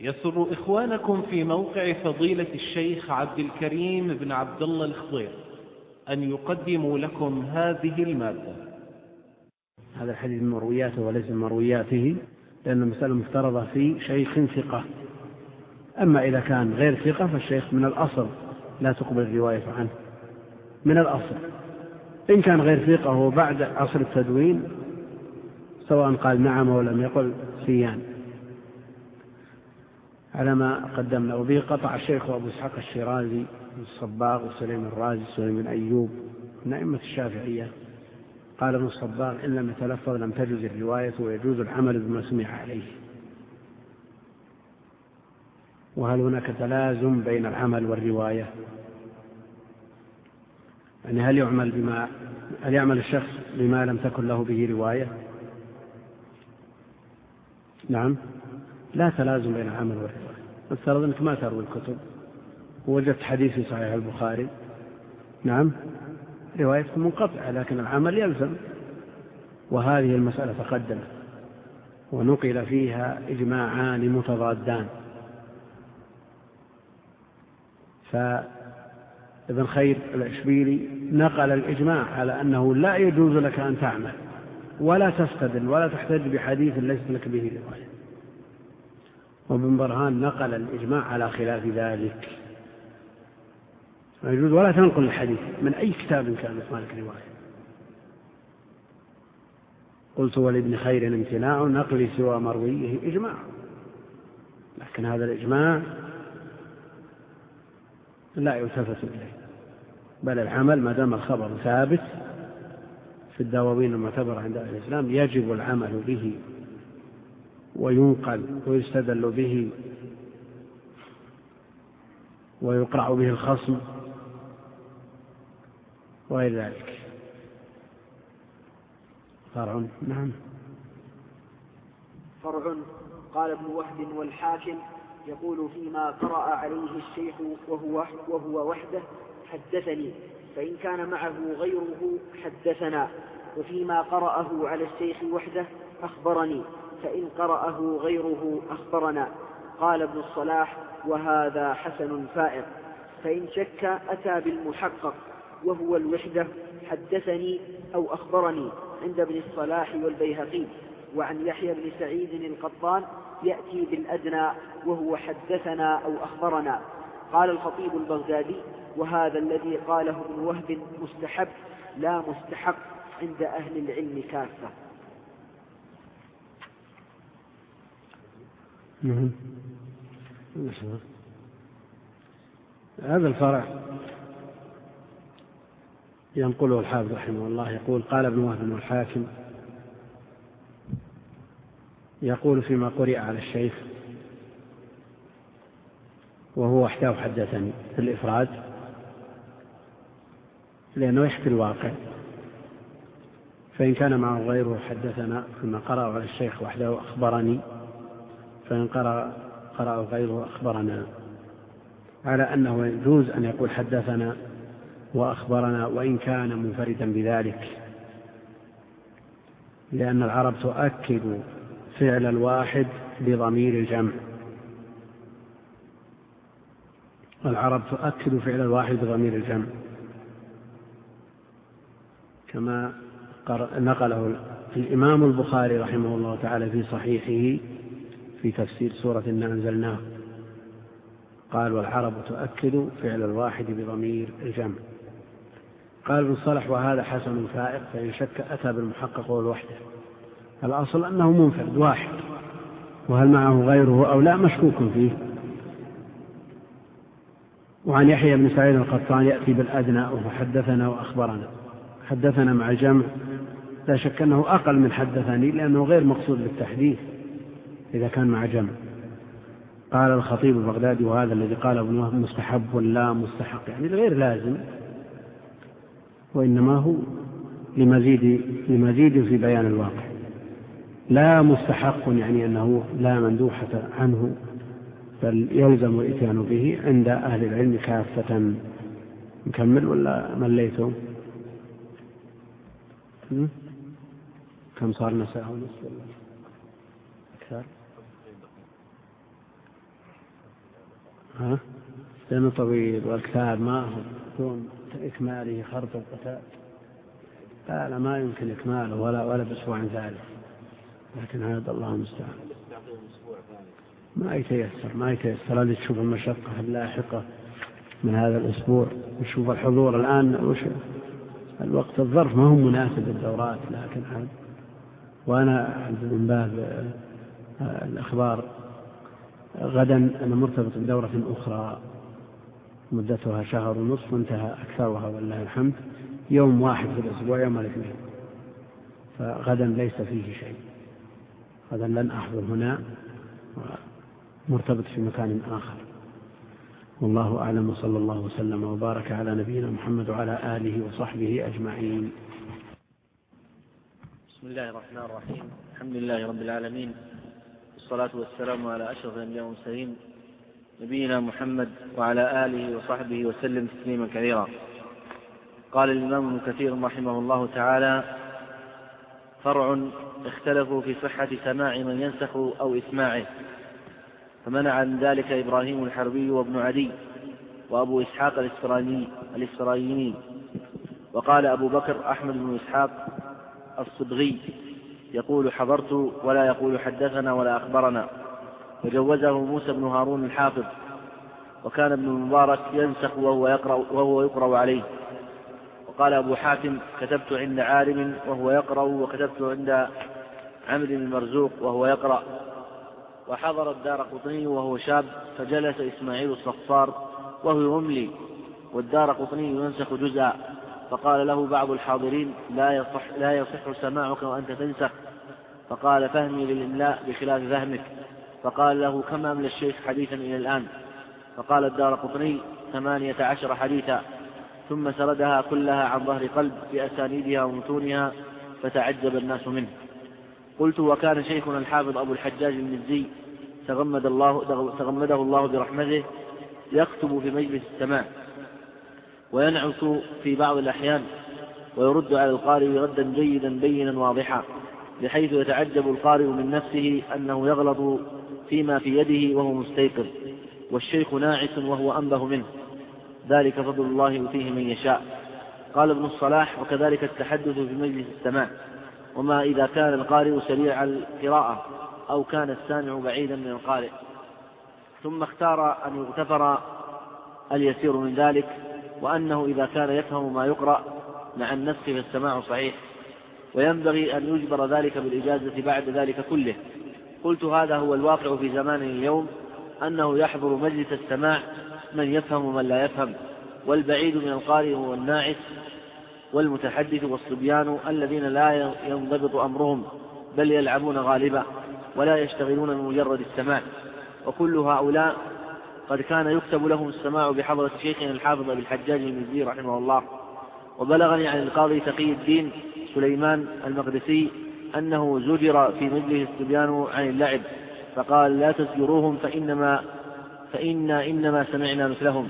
يسر إخوانكم في موقع فضيلة الشيخ عبد الكريم بن عبد الله الخضير أن يقدموا لكم هذه المادة. هذا الحديث من مروياته وليس من مروياته، لأن المسألة مفترضة في شيخ ثقة. أما إذا كان غير ثقة فالشيخ من الأصل لا تقبل الرواية عنه من الأصل. إن كان غير ثقة وبعد عصر التدوين سواء قال نعم ولم يقل سيان على ما قدمنا. وبه قطع الشيخ أبو إسحاق الشيرازي الصباغ وسليم الرازي وسليم بن أيوب من أئمة الشافعية. قال ابن الصباغ إن لم يتلفظ لم تجوز الرواية ويجوز العمل بما سمع عليه. وهل هناك تلازم بين العمل والرواية؟ يعني هل يعمل الشخص بما لم تكن له به رواية؟ نعم، لا تلازم بين العمل والرواية. افترض أنك ما تروي الكتب ووجدت حديث في صحيح البخاري، نعم روايتك منقطعة لكن العمل يلزم. وهذه المسألة تقدمت ونقل فيها إجماعان متضادان. فابن خير العشبيلي نقل الإجماع على أنه لا يجوز لك أن تعمل ولا تستدل ولا تحتج بحديث ليس لك به رواية. وابن برهان نقل الإجماع على خلاف ذلك، لا يجوز ولا تنقل الحديث من أي كتاب كان مالك رواية. قلت ولابن خير امتناع نقل سوى مرويه إجماع، لكن هذا الإجماع لا يلتفت إليه، بل العمل ما دام الخبر ثابت في الدواوين المعتبرة عند أهل الإسلام يجب العمل به وينقل ويستدل به ويقرع به الخصم وغير ذلك. فرع. نعم. فرع. قال ابن وهب والحاكم يقول فيما قرأ عليه الشيخ وهو وحده حدثني، فإن كان معه غيره حدثنا، وفيما قرأه على الشيخ وحده أخبرني، فإن قرأه غيره أخبرنا. قال ابن الصلاح وهذا حسن فائق. فإن شك أتى بالمحقق وهو الوحدة حدثني أو أخبرني عند ابن الصلاح والبيهقي. وعن يحيى بن سعيد القطان يأتي بالأدنى وهو حدثنا أو أخبرنا. قال الخطيب البغدادي وهذا الذي قاله ابن وهب مستحب لا مستحق عند أهل العلم كافة. هذا الفرع ينقله الحافظ رحمه الله يقول قال ابن وهب والحاكم يقول فيما قرئ على الشيخ وهو وحده حدثني في الإفراد، لأنه يحكي الواقع. فإن كان معه غيره حدثنا، فيما قرأ على الشيخ وحده أخبرني، فإن قرأ غيره أخبرنا، على أنه يجوز أن يقول حدثنا وأخبرنا وإن كان منفردا بذلك، لأن العرب تؤكد فعل الواحد بضمير الجمع. العرب تؤكد فعل الواحد بضمير الجمع كما نقله الإمام البخاري رحمه الله تعالى في صحيحه في تفسير سورة إنا أنزلناه، قال والعرب تؤكد فعل الواحد بضمير الجمع. قال ابن الصلاح وهذا حسن فائق. فإن شك أتى بالمحقق والوحدة. الأصل أنه منفرد واحد، وهل معه غيره أو لا مشكوك فيه. وعن يحيى بن سعيد القطان يأتي بالأدنى وهو حدثنا وأخبرنا. حدثنا مع الجمع لا شك أنه أقل من حدثني، لأنه غير مقصود للتحديث إذا كان مع جمع. قال الخطيب البغدادي وهذا الذي قال ابن وهب مستحب ولا مستحق، يعني غير لازم، وإنما هو لمزيد في بيان الواقع. لا مستحق يعني أنه لا مندوحة عنه، بل يلزم الإتيان به عند أهل العلم كافة. نكمل ولا مليتم؟ كم صارنا ساعة ونصف ولا أكثر؟ لأنه طويل والكتاب ما هو دون إكماله خرط القتال. لا ما يمكن إكماله ولا بأسبوع ثالث، لكن هذا الله المستعان ما يتيسر. هذه تشوف المشقة اللاحقة من هذا الأسبوع، نشوف الحضور الآن الوقت الظرف ما هو مناسب للدورات، لكن هذا وأنا من باب الأخبار غدا أنا مرتبط بدورة أخرى مدتها 1.5 شهر وانتهى أكثرها والله الحمد، يوم واحد في الأسبوع يوم الاثنين، فغدا ليس فيه شيء. غدا لن أحضر هنا، مرتبط في مكان آخر. والله أعلم، وصلى الله وسلم وبارك على نبينا محمد وعلى آله وصحبه أجمعين. بسم الله الرحمن الرحيم. الحمد لله رب العالمين، والصلاة والسلام على أشرف الأنبياء والمرسلين نبينا محمد وعلى آله وصحبه وسلم تسليما كثيرا. قال الإمام ابن كثير رحمه الله تعالى: فرع اختلفوا في صحة سماع من ينسخ أو إسماعه، فمنع عن ذلك إبراهيم الحربي وابن عدي وأبو إسحاق الإسرائيلي. وقال أبو بكر أحمد بن إسحاق الصبغي يقول حضرت ولا يقول حدثنا ولا أخبرنا، وجوزه موسى بن هارون الحافظ. وكان ابن المبارك ينسخ وهو يقرأ عليه. وقال أبو حاتم: كتبت عند عالم وهو يقرأ، وكتبت عند عمرو المرزوق وهو يقرأ. وحضر الدارقطني وهو شاب، فجلس إسماعيل الصفار وهو يملي، والدارقطني ينسخ جزءا، فقال له بعض الحاضرين: لا يصح سماعك وأنت تنسخ. فقال: فهمي للإملاء بخلاف فهمك. فقال له: كم أملى الشيخ حديثا إلى الآن؟ فقال الدارقطني: 18 حديثا. ثم سردها كلها عن ظهر قلب بأسانيدها ومتونها، فتعجب الناس منه. قلت: وكان شيخنا الحافظ أبو الحجاج المزي تغمده الله برحمته يكتب في مجلس السماع، وينعس في بعض الأحيان، ويرد على القارئ ردا جيدا بينا واضحا، بحيث يتعجب القارئ من نفسه أنه يغلط فيما في يده وهو مستيقظ، والشيخ ناعس وهو أنبه منه. ذلك فضل الله يؤتيه من يشاء. قال ابن الصلاح: وكذلك التحدث في مجلس السماع، وما إذا كان القارئ سريع القراءة أو كان السامع بعيدا من القارئ. ثم اختار أن يغتفر اليسير من ذلك، وأنه إذا كان يفهم ما يقرأ مع النسخ فالسماع صحيح، وينبغي أن يجبر ذلك بالإجازة بعد ذلك كله. قلت: هذا هو الواقع في زماننا اليوم، أنه يحضر مجلس السماع من يفهم ومن لا يفهم، والبعيد من القارئ والناعس والمتحدث والصبيان الذين لا ينضبط أمرهم، بل يلعبون غالبا ولا يشتغلون بمجرد السماع. وكل هؤلاء قد كان يكتب لهم السماع بحضرة شيخنا الحافظ أبي الحجاج المزي رحمه الله. وبلغني عن القاضي تقي الدين سليمان المقدسي أنه زجر في مجلس الصبيان عن اللعب، فقال: لا تزجروهم إنما سمعنا مثلهم.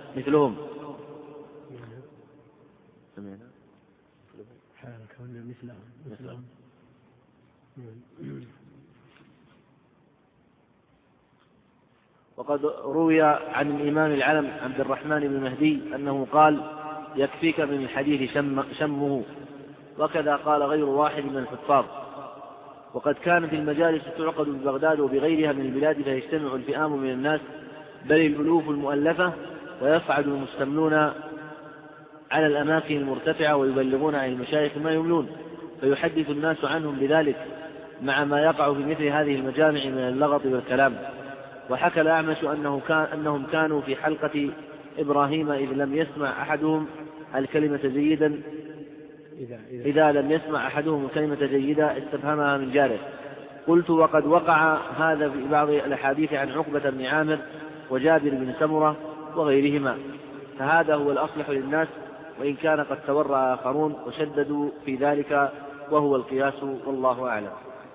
وقد روي عن الإمام العلم عبد الرحمن بن مهدي أنه قال: يكفيك من الحديث شمه. وكذا قال غير واحد من الحفاظ. وقد كانت المجالس تعقد ببغداد وبغيرها من البلاد، فيجتمع الفئام من الناس بل الألوف المؤلفة، ويصعد المستملون على الأماكن المرتفعة ويبلغون عن المشايخ ما يملون، فيحدث الناس عنهم بذلك، مع ما يقع في مثل هذه المجامع من اللغط والكلام. وحكى الأعمش أنهم كانوا في حلقة إبراهيم إذ لم يسمع أحدهم الكلمة جيدا إذا لم يسمع أحدهم الكلمة جيدة استفهمها من جاره. قلت: وقد وقع هذا في بعض الأحاديث عن عقبة بن عامر وجابر بن سمرة وغيرهما، فهذا هو الأصلح للناس، وإن كان قد تورع آخرون وشددوا في ذلك، وهو القياس، والله أعلم.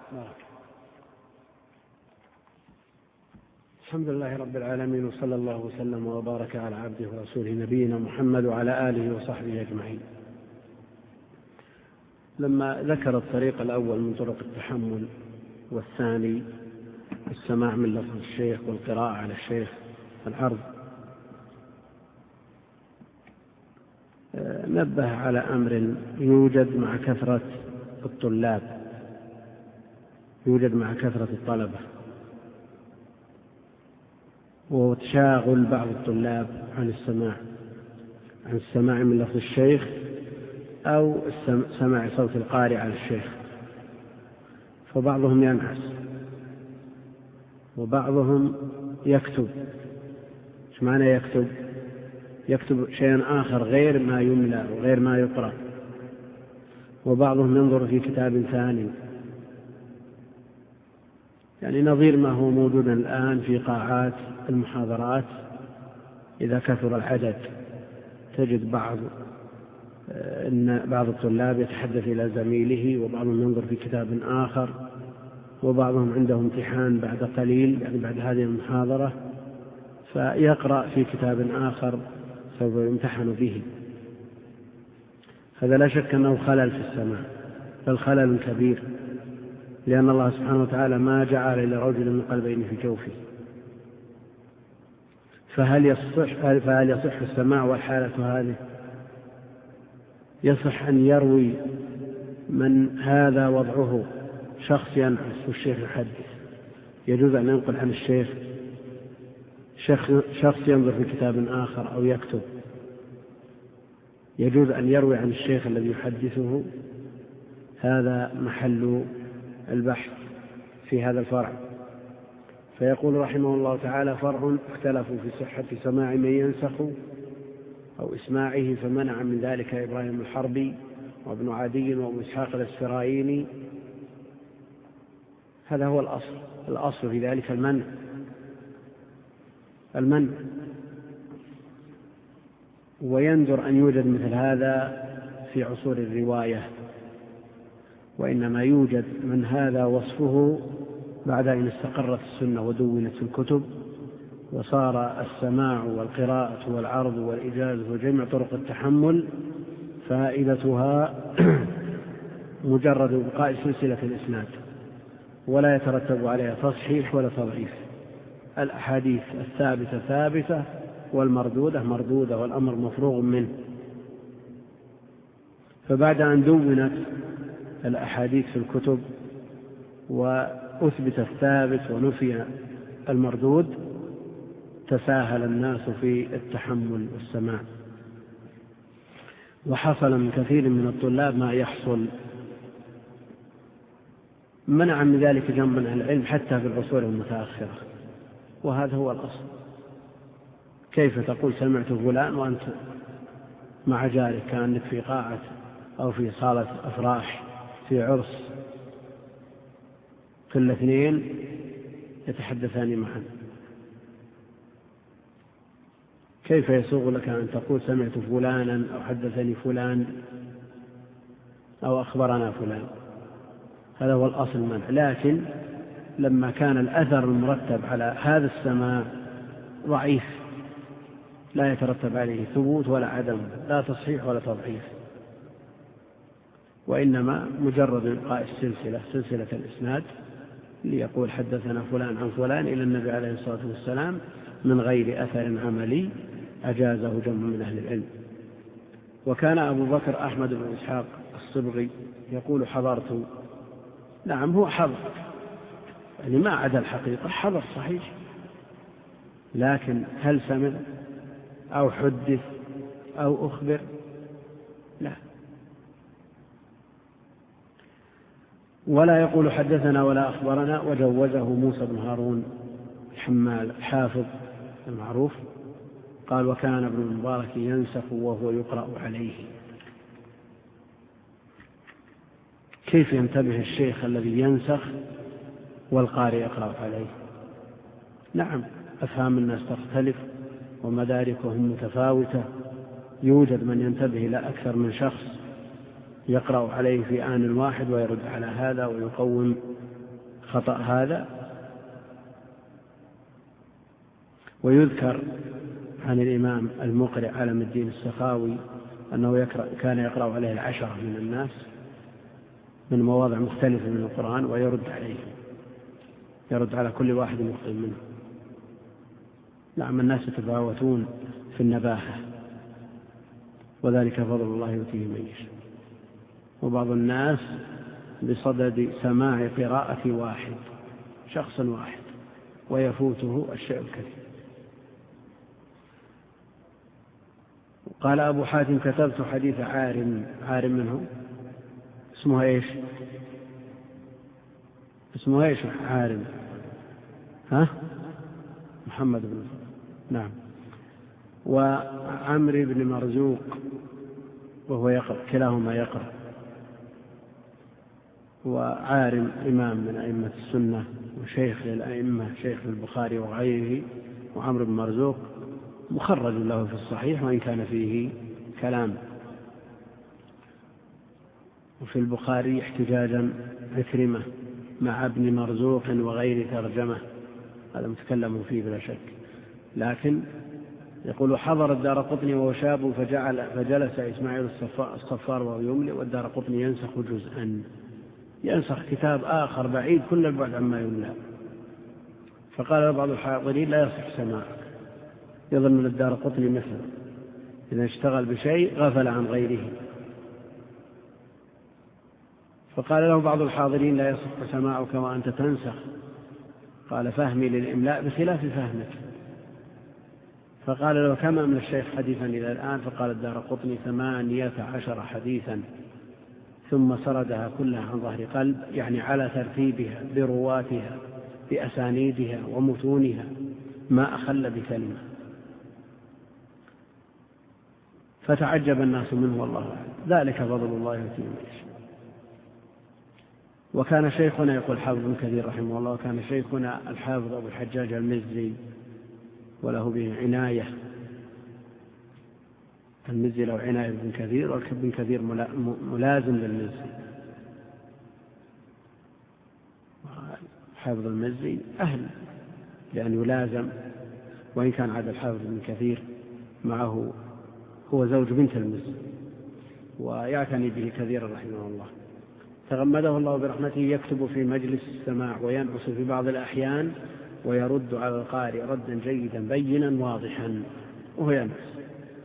الحمد لله رب العالمين، وصلى الله وسلم وبارك على عبده ورسوله نبينا محمد وعلى آله وصحبه أجمعين. لما ذكر الطريق الأول من طرق التحمل، والثاني السماع من لفظ الشيخ والقراءة على الشيخ، العرض. نبه على أمر يوجد مع كثرة الطلاب، يوجد مع كثرة الطلبة، وتشاغل بعض الطلاب عن السماع من لفظ الشيخ أو سماع صوت القارئ على الشيخ، فبعضهم ينعس وبعضهم يكتب. ايش معنى يكتب؟ يكتب شيئا آخر غير ما يملى وغير ما يقرأ، وبعضهم ينظر في كتاب ثاني، يعني نظير ما هو موجود الآن في قاعات المحاضرات. إذا كثر العدد تجد بعض الطلاب يتحدث إلى زميله، وبعضهم ينظر في كتاب آخر، وبعضهم عنده امتحان بعد قليل، يعني بعد هذه المحاضرة، فيقرأ في كتاب آخر سوف يمتحن به. هذا لا شك أنه خلل في السماع، بل خلل كبير، لأن الله سبحانه وتعالى ما جعل لرجل من قلبين في جوفه. فهل يصح السماع والحالة هذه؟ يصح أن يروي من هذا وضعه شخص ينعس والشيخ يحدث، يجوز أن ينقل عن الشيخ، شخص ينظر في كتاب آخر أو يكتب، يجوز أن يروي عن الشيخ الذي يحدثه. هذا محل البحث في هذا الفرع. فيقول رحمه الله تعالى: فرع اختلفوا في صحة سماع من ينسخ أو إسماعه، فمنع من ذلك إبراهيم الحربي وابن عدي وابن إسحاق الإسفرايني. هذا هو الأصل في ذلك المنع. ويندر أن يوجد مثل هذا في عصور الرواية، وإنما يوجد من هذا وصفه بعد أن استقرت السنة ودونت في الكتب، وصار السماع والقراءة والعرض والإجازة وجميع طرق التحمل فائدتها مجرد بقاء سلسلة الإسناد، ولا يترتب عليها تصحيح ولا تضعيف. الأحاديث الثابتة ثابتة، والمردودة مردودة، والأمر مفروغ منه. فبعد أن دونت الأحاديث في الكتب وأثبت الثابت ونفي المردود، تساهل الناس في التحمل والسماع، وحصل من كثير من الطلاب ما يحصل. منع من ذلك جنب العلم حتى في العصور المتأخرة، وهذا هو الأصل. كيف تقول سمعت فلان وأنت مع جارك كأنك في قاعة أو في صالة أفراح في عرس، كل اثنين يتحدثان معا؟ كيف يسوغ لك أن تقول سمعت فلانا أو حدثني فلان أو أخبرنا فلان؟ هذا هو الأصل منع. لكن لما كان الأثر المرتب على هذا السماع ضعيف، لا يترتب عليه ثبوت ولا عدم، لا تصحيح ولا تضعيف، وإنما مجرد إبقاء سلسلة الإسناد، ليقول حدثنا فلان عن فلان إلى النبي عليه الصلاة والسلام من غير أثر عملي أجازه جمع من أهل العلم. وكان أبو بكر أحمد بن إسحاق الصبغي يقول: حضرت. نعم، هو حضر، يعني ما عدا الحقيقة، حضر صحيح، لكن هل سمع أو حدث أو أخبر؟ لا. ولا يقول حدثنا ولا أخبرنا. وجوزه موسى بن هارون الحمال الحافظ المعروف، قال: وكان ابن المبارك ينسخ وهو يقرأ عليه. كيف ينتبه الشيخ الذي ينسخ والقارئ يقرأ عليه؟ نعم، أفهام الناس تختلف ومداركهم متفاوتة، يوجد من ينتبه إلى أكثر من شخص يقرأ عليه في آن واحد ويرد على هذا ويقوم خطأ هذا. ويذكر عن الإمام المقرئ علم الدين السخاوي أنه كان يقرأ عليه 10 من الناس من مواضع مختلفة من القرآن ويرد عليه، يرد على كل واحد مخطئ منه. نعم الناس يتفاوتون في النباهة، وذلك فضل الله يؤتيه من يشاء. وبعض الناس بصدد سماع قراءة واحد، شخص واحد، ويفوته الشيء الكثير. قال أبو حاتم: كتبت حديث عارم منه. اسمها إيش؟ اسمه إيش عارم؟ محمد بن نعم. وعمرو بن مرزوق وهو يقرأ، كلاهما يقرأ. وعارم إمام من أئمة السنة وشيخ للأئمة، شيخ البخاري وغيره. وعمرو بن مرزوق مخرج له في الصحيح وإن كان فيه كلام. وفي البخاري احتجاجا عكرمة مع ابن مرزوق وغير ترجمة، هذا متكلم فيه بلا شك. لكن يقول: حضر الدارقطني وهو شاب فجلس إسماعيل الصفار وهو يملئ، والدارقطني ينسخ جزءا، ينسخ كتاب آخر بعيد كل البعد عما يملأ. فقال بعض الحاضرين: لا يصح سماعك، يظن الدارقطني مثله إذا اشتغل بشيء غفل عن غيره. فقال له بعض الحاضرين: لا يصح سماعك وأنت تنسخ. قال: فهمي للإملاء بخلاف فهمك. فقال له: كم من الشيخ حديثا إلى الآن؟ فقال الدارقطني: 18 حديثا، ثم سردها كلها عن ظهر قلب، يعني على ترتيبها برواتها بأسانيدها ومتونها، ما أخل بكلمة. فتعجب الناس منه والله أعلم. ذلك فضل الله يؤتيه من يشاء. وكان شيخنا، يقول حافظ بن كثير رحمه الله، وكان شيخنا الحافظ أبو الحجاج المزي وله به عناية. المزي له عناية بن كثير، وابن كثير ملازم للمزي. حافظ المزي أهل لأن يلازم، وإن كان عاد الحافظ بن كثير معه هو زوج بنت المزي ويعتني به كثيرا رحمه الله. تغمده الله برحمته، يكتب في مجلس السماع وينعس في بعض الأحيان، ويرد على القارئ ردا جيدا بينا واضحا وهو ينعس،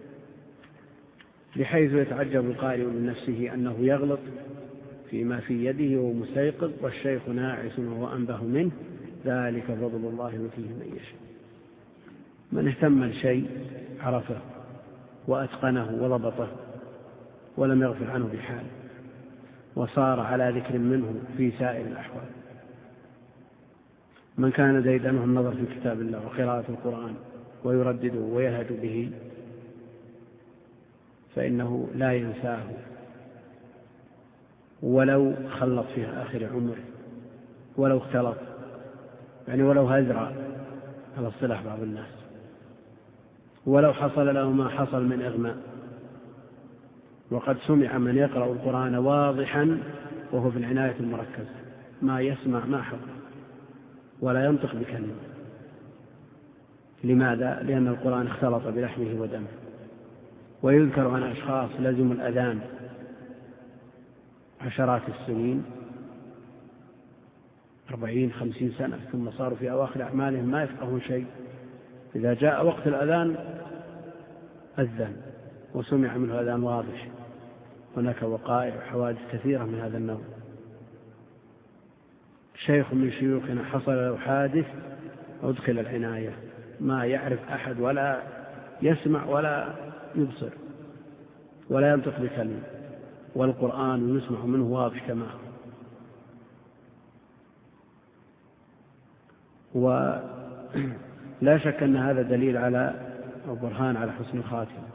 بحيث يتعجب القارئ من نفسه أنه يغلط فيما في يده وهو مستيقظ والشيخ ناعس وهو أنبه منه. ذلك فضل الله يؤتيه من يشاء. من اهتم لشيء عرفه وأتقنه وضبطه ولم يغفل عنه بحال، وصار على ذكر منه في سائر الأحوال. من كان ديدنه النظر في كتاب الله وقراءة القرآن ويردده ويلهج به، فإنه لا ينساه ولو خلط في آخر عمره، ولو اختلط، يعني ولو هزر على الصلاح بعض الناس، ولو حصل له ما حصل من إغماء. وقد سمع من يقرأ القرآن واضحا وهو في العناية المركزة، ما يسمع ما حضر ولا ينطق بكلمة. لماذا؟ لأن القرآن اختلط بلحمه ودمه. ويذكر عن أشخاص لزموا الأذان عشرات السنين، 40-50 سنة، ثم صاروا في أواخر أعمالهم ما يفقهون شيء. إذا جاء وقت الأذان أذن وسمع منه أذان واضح. هناك وقائع وحوادث كثيرة من هذا النوع. شيخ من شيوخنا حصل له حادث أدخل العناية، ما يعرف أحد ولا يسمع ولا يبصر ولا ينطق بكلمة، والقرآن يسمع منه واضح كما هو. ولا شك أن هذا دليل على أو برهان على حسن الخاتمة.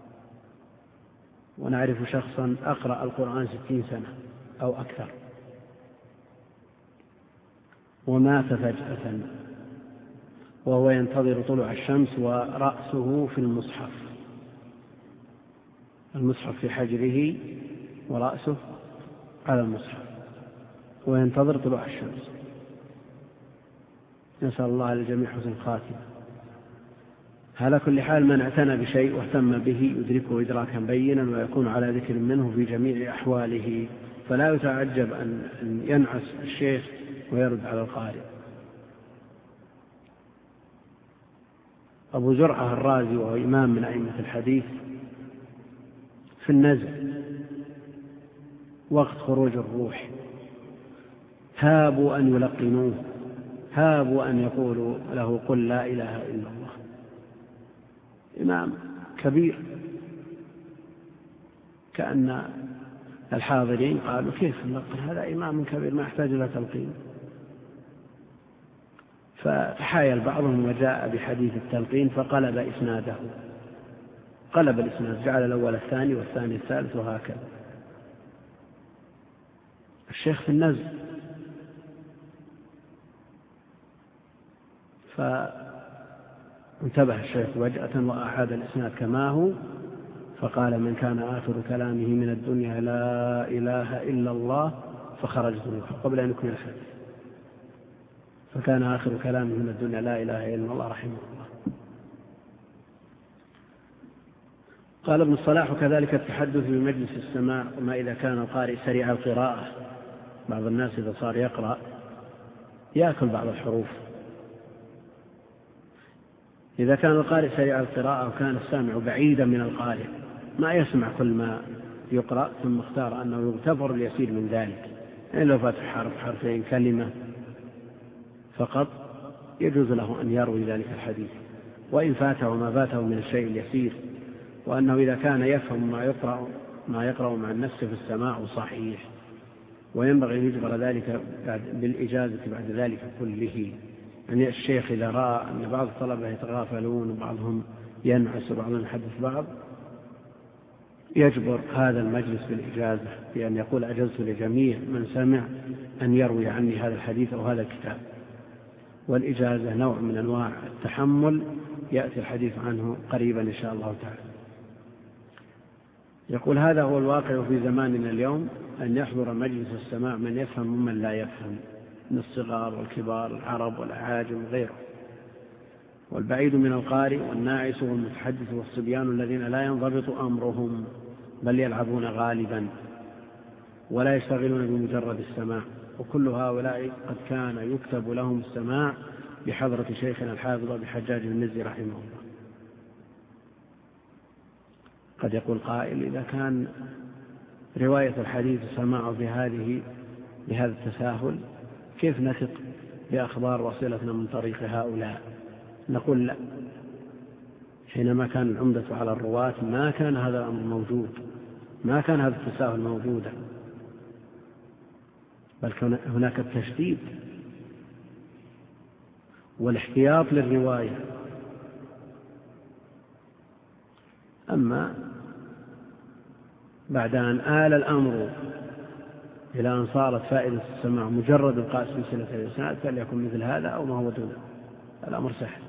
ونعرف شخصا أقرأ القرآن 60 سنة أو أكثر ومات فجأة وهو ينتظر طلوع الشمس ورأسه في المصحف في حجره ورأسه على المصحف وينتظر طلوع الشمس. نسأل الله للجميع حسن الخاتمة. على كل حال من اعتنى بشيء واهتم به يدركه إدراكا بينا ويكون على ذكر منه في جميع أحواله، فلا يتعجب أن ينعس الشيخ ويرد على القارئ. أبو زرعة الرازي وهو إمام من أئمة الحديث في النزل وقت خروج الروح هابوا أن يلقنوه، هابوا أن يقولوا له قل لا إله إلا الله. إمام كبير، كأن الحاضرين قالوا كيف نلقن هذا إمام كبير ما يحتاج إلى تلقين. فتحايل بعضهم وجاء بحديث التلقين فقلب إسناده، قلب الإسناد، جعل الأول الثاني والثاني الثالث وهكذا. الشيخ في النزل، فانتبه الشيخ وجأة وأعاد الإسناد كما هو، فقال من كان آخر كلامه من الدنيا لا إله إلا الله فخرجت روحه، قبل أن يكمل الحديث. فكان آخر كلامه من الدنيا لا إله إلا الله رحمه الله. قال ابن الصلاح وكذلك التحدث بمجلس السماع، وما إذا كان القارئ سريع القراءة. بعض الناس إذا صار يقرأ يأكل بعض الحروف. إذا كان القارئ سريع القراءة وكان السامع بعيدا من القارئ ما يسمع كل ما يقرأ، ثم اختار أنه يغتفر اليسير من ذلك، يعني لو فاتح حرف حرفين كلمة فقط يجوز له أن يروي ذلك الحديث، وإن فاته ما فاته من الشيء اليسير، وأنه إذا كان يفهم ما يقرأ مع النفس في السماع صحيح، وينبغي أن يجبر ذلك بالإجازة بعد ذلك كله. يعني الشيخ إذا رأى أن بعض الطلبة يتغافلون وبعضهم ينعس وبعضهم يحدث بعض، يجبر هذا المجلس بالإجازة بأن يقول أجزت لجميع من سمع أن يروي عني هذا الحديث أو هذا الكتاب. والإجازة نوع من أنواع التحمل يأتي الحديث عنه قريبا إن شاء الله تعالى. يقول هذا هو الواقع في زماننا اليوم، أن يحضر مجلس السماع من يفهم ومن لا يفهم، من الصغار والكبار، العرب والأعاجم وغيره، والبعيد من القارئ والناعس والمتحدث والصبيان الذين لا ينضبط أمرهم بل يلعبون غالبا ولا يشتغلون بمجرد السماع. وكل هؤلاء قد كان يكتب لهم السماع بحضرة شيخنا الحافظ أبي حجاج المزي رحمه الله. قد يقول قائل إذا كان رواية الحديث سماع بهذا التساهل كيف نثق بأخبار وصلتنا من طريق هؤلاء؟ نقول لا، حينما كان العمدة على الرواة ما كان هذا الأمر موجود، ما كان هذا التساهل موجودا، بل كان هناك التشديد والاحتياط للرواية. أما بعد أن آل الأمر إلى أن صارت فائدة السماع مجرد القاء سلسلة الإسناد فليكن مثل هذا أو ما هو دونه، الأمر سهل.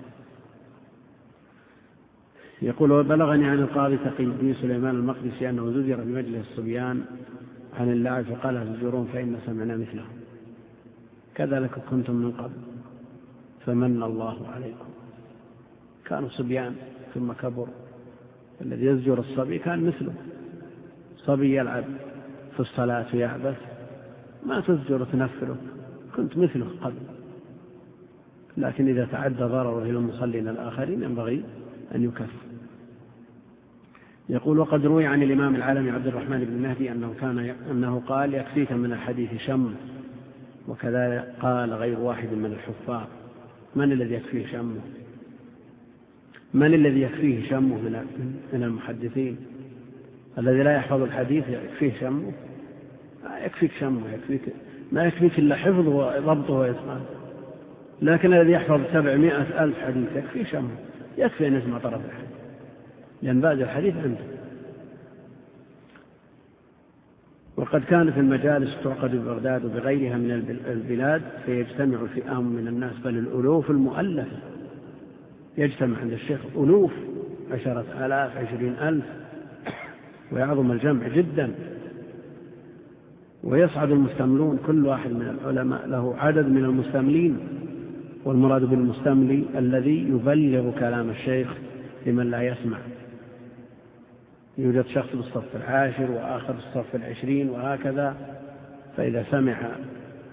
يقول وبلغني عن القاضي تقي الدين سليمان المقدسي أنه زجر بمجلس الصبيان عن اللعب فقال هزجرون فإن سمعنا مثله، كذلك كنتم من قبل فمن الله عليكم. كانوا صبيان ثم كبر، الذي يزجر الصبي كان مثله، صبي يلعب في الصلاة ويعبث ما تزجر تنفره، كنت مثله قبل، لكن إذا تعدى ضرره إلى المصلين الآخرين ينبغي أن يكف. يقول وقد روي عن الإمام العالمي عبد الرحمن بن مهدي أنه قال يكفيك من الحديث شم، وكذا قال غير واحد من الحفاظ. من الذي يكفيه شمه؟ من الذي يكفيه شمه من المحدثين؟ الذي لا يحفظ الحديث يكفيه شمه؟ يكفيك شمه، ما يكفيك إلا حفظه وضبطه وإتقانه. لكن الذي يحفظ 700,000 حديث يكفيه شمه، يكفي أن يسمع طرف الحديث، لأن باقي الحديث عنده. وقد كانت المجالس تعقد ببغداد وبغيرها من البلاد فيجتمع فئام من الناس، بل الألوف المؤلفة يجتمع عند الشيخ ألوف، 10,000 20,000، ويعظم الجمع جدا. ويصعد المستملون، كل واحد من العلماء له عدد من المستملين، والمراد بالمستملي الذي يبلغ كلام الشيخ لمن لا يسمع. يوجد شخص بالصف 10 وآخر بالصف 20 وهكذا، فإذا سمع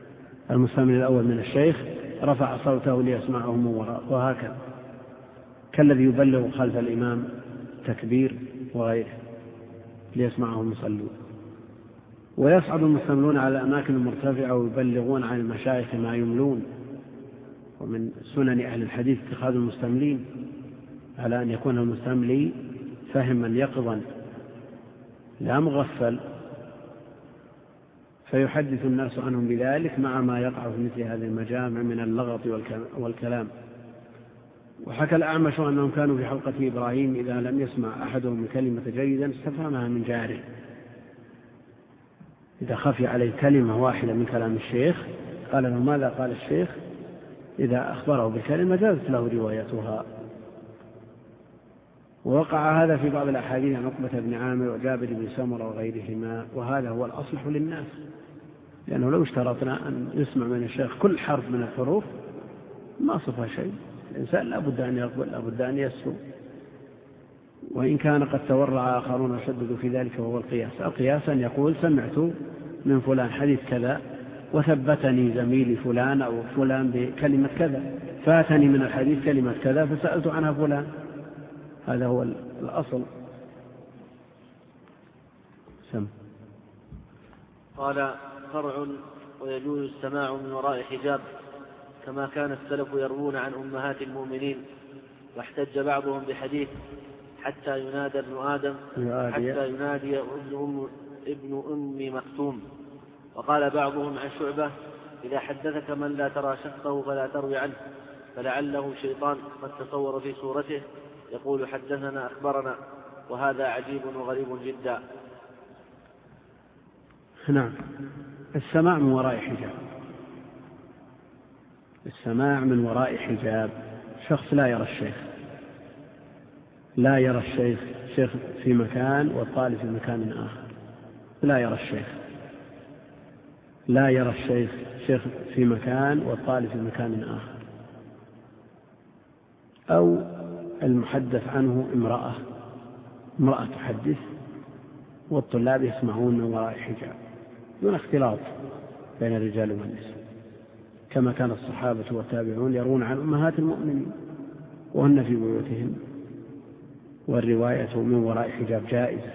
المستملي الأول من الشيخ رفع صوته ليسمعه من وراء، وهكذا كالذي يبلغ خلف الإمام تكبير وغيره ليسمعه المصلون. ويصعد المستملون على الأماكن المرتفعة ويبلغون عن المشايخ ما يملون. ومن سنن أهل الحديث اتخاذ المستملين على أن يكون المستملي فهما يقظا لا مغفل، فيحدث الناس عنهم بذلك مع ما يقع في مثل هذه المجامع من اللغط والكلام. وحكى الأعمش أنهم كانوا في حلقة إبراهيم إذا لم يسمع أحدهم الكلمة جيدا استفهمها من جاره، إذا خفي عليه كلمة واحدة من كلام الشيخ قال له ماذا قال الشيخ، إذا أخبره بالكلمة جازت له روايتها. ووقع هذا في بعض الأحاديث عن عقبة بن عامر وجابر بن سمرة وغيرهما، وهذا هو الأصلح للناس، لأنه لو اشترطنا أن يسمع من الشيخ كل حرف من الحروف ما صفى شيء. الإنسان لا بد أن يقبل، لا بد أن يسهو. وإن كان قد تورع آخرون وشددوا في ذلك وهو القياس. القياس أن يقول سمعت من فلان حديث كذا وثبتني زميلي فلان أو فلان بكلمة كذا، فاتني من الحديث كلمة كذا فسألت عنها فلان. هذا هو الأصل. سم. قال فرع: ويجوز السماع من وراء حجاب كما كان السلف يروون عن أمهات المؤمنين. واحتج بعضهم بحديث حتى ينادى ابن آدم حتى ينادي ابن أم مكتوم. وقال بعضهم عن شعبة: إذا حدثك من لا ترى شخصه فلا تروي عنه، فلعله شيطان قد تصور في صورته يقول حدثنا أخبرنا، وهذا عجيب وغريب جدا. نعم. السماع من وراء حجاب، السماع من وراء حجاب، شخص لا يرى الشيخ، لا يرى الشيخ في مكان والطالب في مكان آخر، لا يرى الشيخ، لا يرى الشيخ في مكان والطالب في مكان آخر. أو المحدث عنه امرأة تحدث والطلاب يسمعون من وراء حجاب دون اختلاط بين الرجال والنساء، كما كان الصحابة والتابعون يرون عن أمهات المؤمنين وهن في بيوتهم. والرواية من وراء حجاب جائزة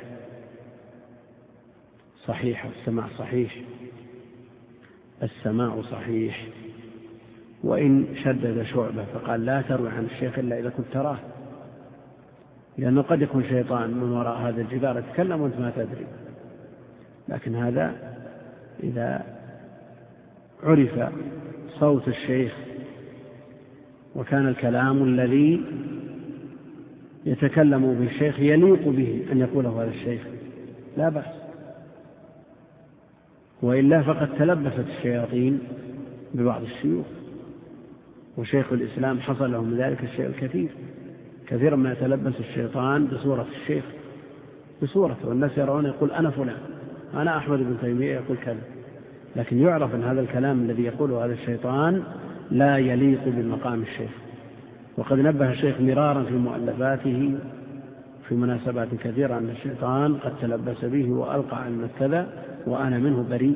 صحيحة، السماع صحيح، السماع صحيح. وإن شدد شعبة فقال لا تروي عن الشيخ إلا إذا كنت تراه، لأنه قد يكون شيطان من وراء هذا الجدار يتكلم وأنت ما تدري. لكن هذا إذا عرف صوت الشيخ وكان الكلام الذي يتكلم به الشيخ يليق به أن يقوله هذا الشيخ لا بأس. وإلا فقد تلبست الشياطين ببعض الشيوخ، وشيخ الإسلام حصل له من ذلك الشيء الكثير، كثيرا ما يتلبس الشيطان بصورة الشيخ بصورته، والناس يرون يقول أنا فلان، أنا أحمد بن تيمية يقول كذا، لكن يعرف أن هذا الكلام الذي يقوله هذا الشيطان لا يليق بالمقام الشيخ. وقد نبه الشيخ مرارا في مؤلفاته في مناسبات كثيرة أن الشيطان قد تلبس به وألقى عن كذا وأنا منه بريء.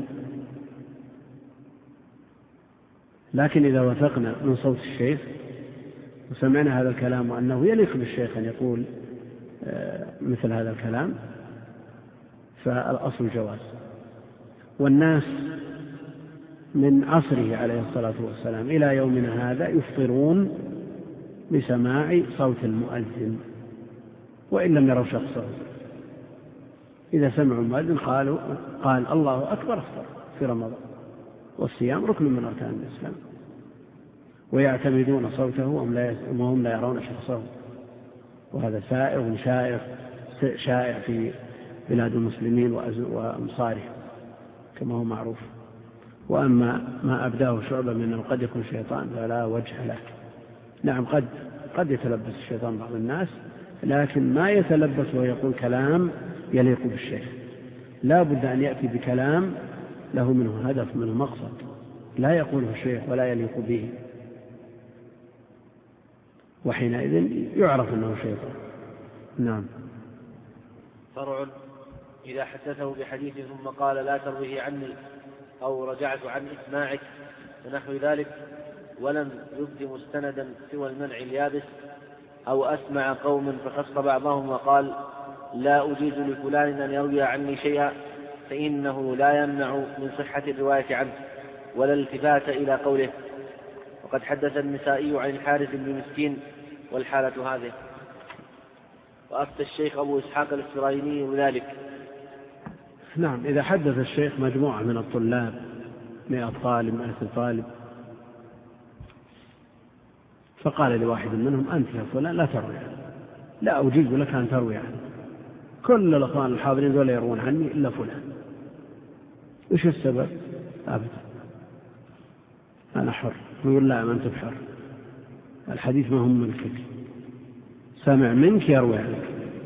لكن إذا وثقنا من صوت الشيخ وسمعنا هذا الكلام وأنه يليق بالشيخ أن يقول مثل هذا الكلام فالأصل جواز. والناس من عصره عليه الصلاة والسلام إلى يومنا هذا يفطرون بسماع صوت المؤذن وإن لم يروا شخصه. إذا سمعوا المؤذن قال الله أكبر افطر في رمضان، والصيام ركن من أركان الإسلام، ويعتمدون صوته وهم لا يرون شخصه. وهذا سائغ شائع في بلاد المسلمين وأمصارهم كما هو معروف. وأما ما أبداه شعبة من أنه قد يكون شيطان فلا وجه له. نعم قد يتلبس الشيطان بعض الناس، لكن ما يتلبس ويقول كلام يليق بالشيخ. لا بد أن يأتي بكلام له منه هدف، منه مقصد، لا يقوله الشيخ ولا يليق به، وحينئذ يعرف أنه شيطان. نعم. فرع: إذا حدثه بحديث ثم قال لا ترويه عني أو رجعت عن إسماعك ونحو ذلك ولم يبد مستندا سوى المنع اليابس أو أسمع قوم فخص بعضهم وقال لا أجيز لفلان أن يروي عني شيئا فإنه لا يمنع من صحة الرواية عنه ولا التفات إلى قوله. وقد حدث النسائي عن الحارث بن مسكين والحالة هذه. وأفتى الشيخ أبو إسحاق الإسرائيلي بذلك. نعم، إذا حدث الشيخ مجموعة من الطلاب 100 طالب 100 طالب فقال لواحد منهم أنت يا فلان لا تروي عنه، لا أجيز لك أن تروي عنه، كل الأخوان الحاضرين ذولا يروون عني إلا فلان. إيش السبب؟ أبدا أنا حر. يقول لا، ما أنت بحر، الحديث ما هم ملكك، سمع منك يروي عنك.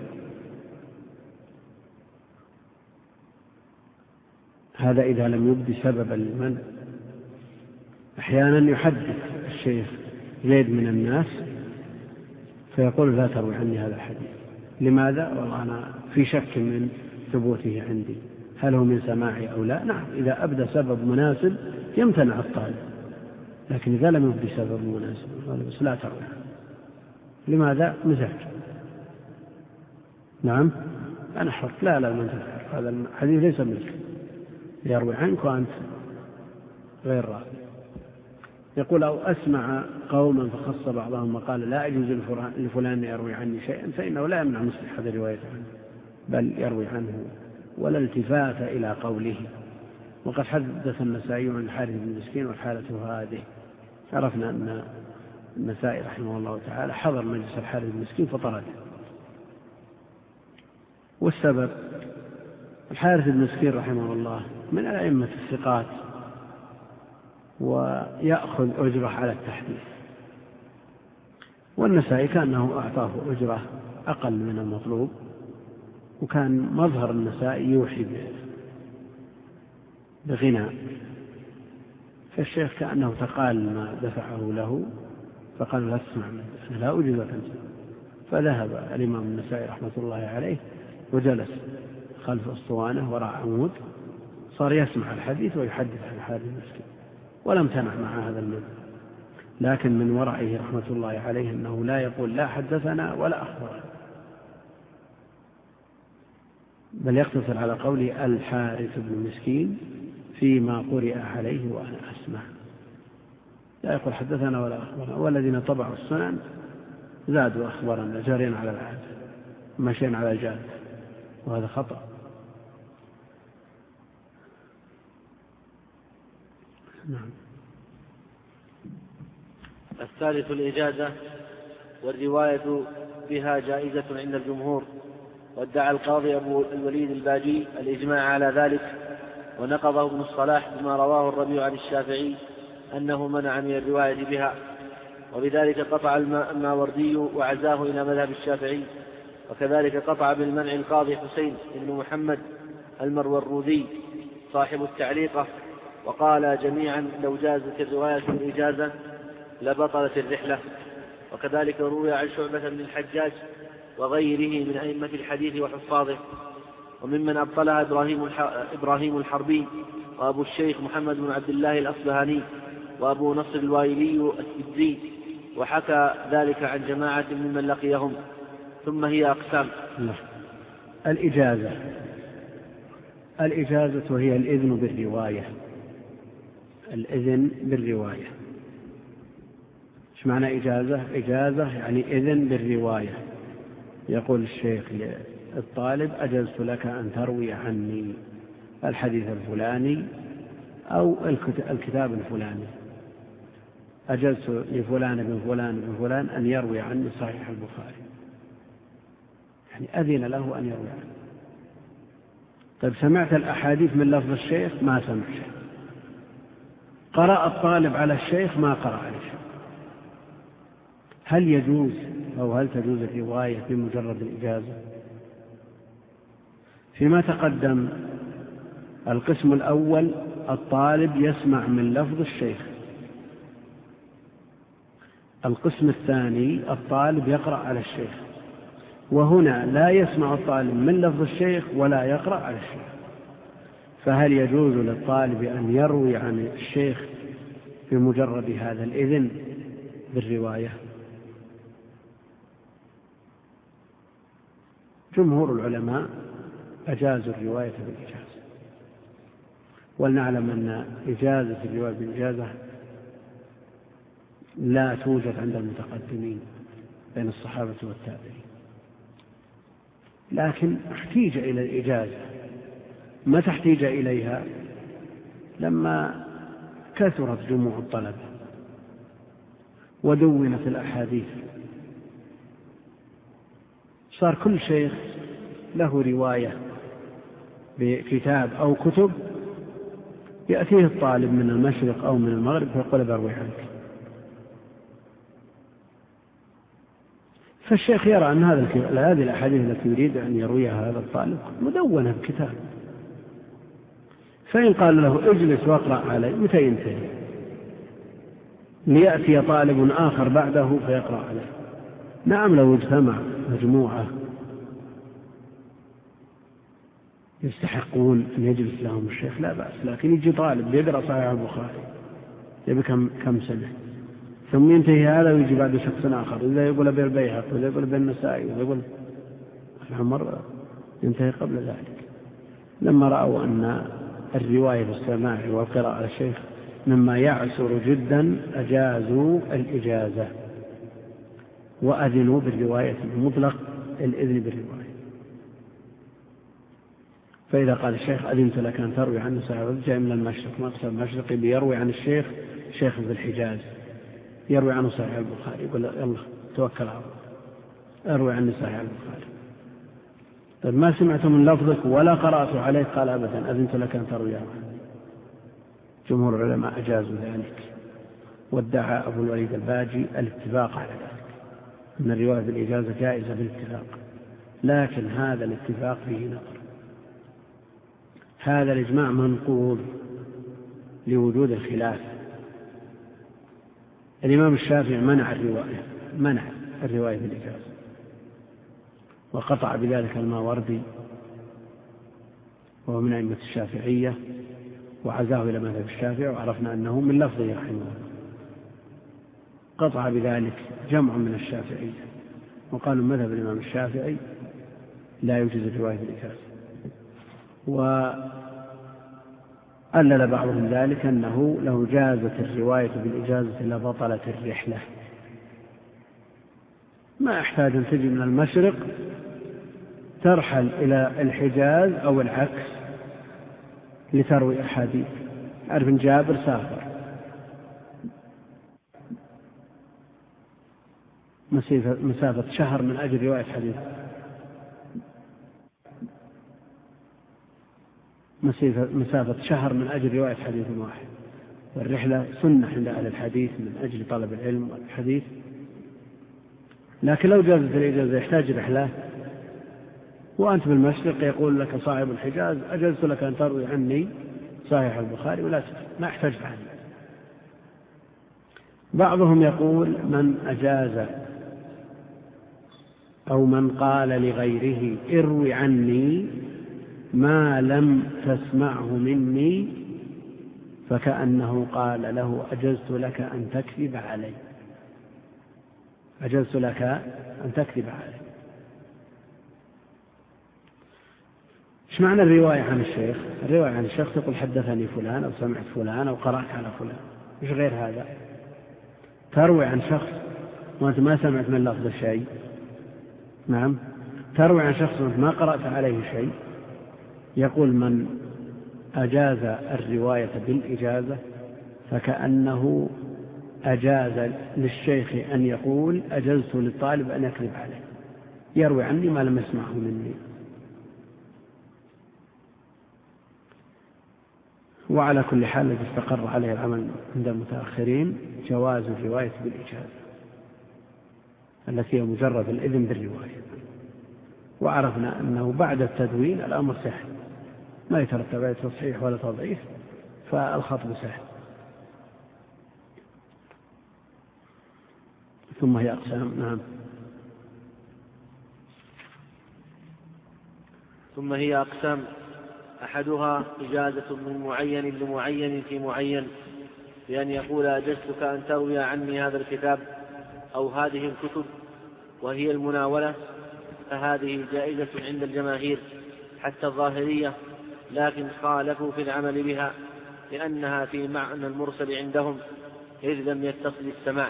هذا إذا لم يبدي سببا للمنع. أحيانا يحدث الشيخ زيد من الناس فيقول لا تروي عني هذا الحديث. لماذا؟ والله أنا في شك من ثبوته عندي، هل هو من سماعي أو لا؟ نعم، إذا أبدى سبب مناسب يمتنع الطالب، لكن إذا لم يبدي سبب مناسب قال بس لا تروي. لماذا؟ مزاج. نعم أنا حر. لا ما أنت حر، هذا الحديث ليس منك، يروي عنك وأنت غير راضي. يقول أو أسمع قوما فخص بعضهم وقال لا أجوز لفلان يروي عني شيئا فإنه لا يمنع من صحة الرواية عنه بل يروي عنه ولا التفات إلى قوله. وقد حدث النسائي عن الحارث بن مسكين والحالة هذه. عرفنا أن النسائي رحمه الله تعالى حضر مجلس الحارث بن مسكين فطرده. والسبب الحارث بن مسكين رحمه الله من الأئمة الثقات ويأخذ أجرة على التحديث، والنسائي كأنه أعطاه أجرة أقل من المطلوب، وكان مظهر النسائي يوحي بغنى، فالشيخ كأنه تقال ما دفعه له فقال لا تسمع منه، أنا لا أجيز أن تسمع. فذهب الإمام النسائي رحمة الله عليه وجلس خلف أسطوانة وراء عمود، صار يسمع الحديث ويحدث عن حال المسكين، ولم تنع مع هذا المنع. لكن من ورعه رحمة الله عليه أنه لا يقول لا حدثنا ولا أخبرنا، بل يقتصر على قوله الحارث بن مسكين فيما قرئ عليه وأنا أسمع، لا يقول حدثنا ولا أخبرنا. والذين طبعوا السنن زادوا أخبرنا جارين على العادة ماشيين على الجادة، وهذا خطأ. نعم. الثالث الإجازة، والرواية بها جائزة عند الجمهور. وادعى القاضي أبو الوليد الباجي الإجماع على ذلك، ونقضه ابن الصلاح بما رواه الربيع عن الشافعي أنه منع من الرواية بها، وبذلك قطع الماوردي وعزاه إلى مذهب الشافعي. وكذلك قطع بالمنع القاضي حسين بن محمد المروردي صاحب التعليقة، وقال جميعا لو جازت الرواية بالإجازة لبطلت الرحلة. وكذلك روي عن شعبة بن الحجاج وغيره من أئمة الحديث وحفاظه، وممن أبطلها إبراهيم الحربي وأبو الشيخ محمد بن عبد الله الأصبهاني وأبو نصر الوايلي السدي، وحكى ذلك عن جماعة ممن لقيهم. ثم هي أقسام. الإجازة هي الإذن بالرواية. الإذن بالرواية. إيش معنى إجازة؟ إجازة يعني إذن بالرواية. يقول الشيخ للطالب أجزت لك أن تروي عني الحديث الفلاني أو الكتاب الفلاني، أجزت لفلان بن فلان بن فلان أن يروي عني صحيح البخاري، يعني أذن له أن يروي عنه. طيب سمعت الأحاديث من لفظ الشيخ؟ ما سمع شيء. قرأ الطالب على الشيخ؟ ما قرأ على الشيخ. هل يجوز أو هل تجوز الرواية بمجرد الإجازة؟ فيما تقدم القسم الأول الطالب يسمع من لفظ الشيخ، القسم الثاني الطالب يقرأ على الشيخ، وهنا لا يسمع الطالب من لفظ الشيخ ولا يقرأ على الشيخ. فهل يجوز للطالب أن يروي عن الشيخ بمجرد هذا الإذن بالرواية؟ جمهور العلماء أجازوا الرواية بالإجازة، ولنعلم أن إجازة الرواية بالإجازة لا توجد عند المتقدمين بين الصحابة والتابعين، لكن احتيج إلى الإجازة. متى احتيج إليها؟ لما كثرت جموع الطلبة ودونت الأحاديث، صار كل شيخ له رواية بكتاب أو كتب، يأتيه الطالب من المشرق أو من المغرب فيقول بروي عنك، فالشيخ يرى أن هذه الأحاديث التي يريد أن يرويها هذا الطالب مدونة بكتاب، فإن قال له اجلس واقرأ علي متى ينتهي؟ ليأتي طالب آخر بعده فيقرأ عليه. نعم لو اجتمع مجموعة يستحقون أن يجلس لهم الشيخ لا بأس، لكن يجي طالب يقرأ صحيح البخاري يبي كم سنة، ثم ينتهي هذا ويجي بعد شخص آخر، إذا يقول بالبيهقي وإذا يقول بالنسائي وإذا يقول العمر ينتهي قبل ذلك. لما رأوا أن الرواية بالسماع والقراءة على الشيخ مما يعسر جدا أجازوا الإجازة وأذنوا بالرواية بمطلق الإذن بالرواية. فإذا قال الشيخ أذنت لك أن تروي عن صحابة جاء من المشرق مقصد المشرقي بيروي عن الشيخ شيخ في الحجاز يروي عنه صحيح البخاري، يقول يلا توكل على الله اروي عني صحيح البخاري. طيب ما سمعت من لفظك ولا قرأت عليك؟ قال أبدا أذنت لك أن تروي عنه. جمهور العلماء أجازوا ذلك، وادعى أبو الوليد الباجي الاتفاق على ذلك أن الرواية بالإجازة جائزة بالاتفاق، لكن هذا الاتفاق فيه نظر. هذا الإجماع منقول لوجود الخلاف. الإمام الشافعي منع الرواية بالإجازة، وقطع بذلك الماوردي وهو من أئمة الشافعية وعزاه إلى مذهب الشافعي، وعرفنا أنه من لفظه رحمه الله. قطع بذلك جمع من الشافعية وقالوا مذهب الإمام الشافعي لا يوجد الرواية بالإجازة، وألل بعضهم ذلك أنه لو جازت الرواية بالإجازة لبطلت الرحلة، ما يحتاج أن تجي من المشرق ترحل إلى الحجاز أو العكس لتروي أحاديث. عارف إن جابر سافر مسافة شهر من أجل رواية حديث، مسافة شهر من أجل رواية حديث واحد، والرحلة سنة عند أهل الحديث من أجل طلب العلم والحديث. لكن لو جازت الإجازة يحتاج رحلة وأنت بالمشرق يقول لك صاحب الحجاز أجزت لك أن تروي عني صحيح البخاري ولا ما احتاج عنه. بعضهم يقول من أجاز أو من قال لغيره اروي عني ما لم تسمعه مني فكأنه قال له أجزت لك أن تكذب علي، أجزت لك أن تكذب علي. إيش معنى الرواية عن الشيخ؟ الرواية عن الشيخ تقول حدثني فلان أو سمعت فلان أو قرأت على فلان، إيش غير هذا؟ تروي عن شخص وأنت ما سمعت من لفظ شيء، نعم تروي عن شخص وأنت ما قرأت عليه شيء. يقول من أجاز الرواية بالإجازة فكأنه أجاز للشيخ أن يقول أجزت للطالب أن يكذب عليه، يروي عني ما لم يسمعه مني. وعلى كل حال الذي استقر عليه العمل عند المتأخرين جواز الرواية بالإجازة التي هي مجرد الإذن بالرواية. وعرفنا أنه بعد التدوين الأمر سهل، ما يترتب عليه تصحيح ولا تضعيف، فالخطب سهل. ثم هي أقسام. نعم. ثم هي أقسام، أحدها إجازة من معين لمعين في معين بأن يقول أجزتك أن تروي عني هذا الكتاب أو هذه الكتب، وهي المناولة. فهذه جائزة عند الجماهير حتى الظاهرية، لكن خالفوا في العمل بها لأنها في معنى المرسل عندهم إذ لم يتصل السماع.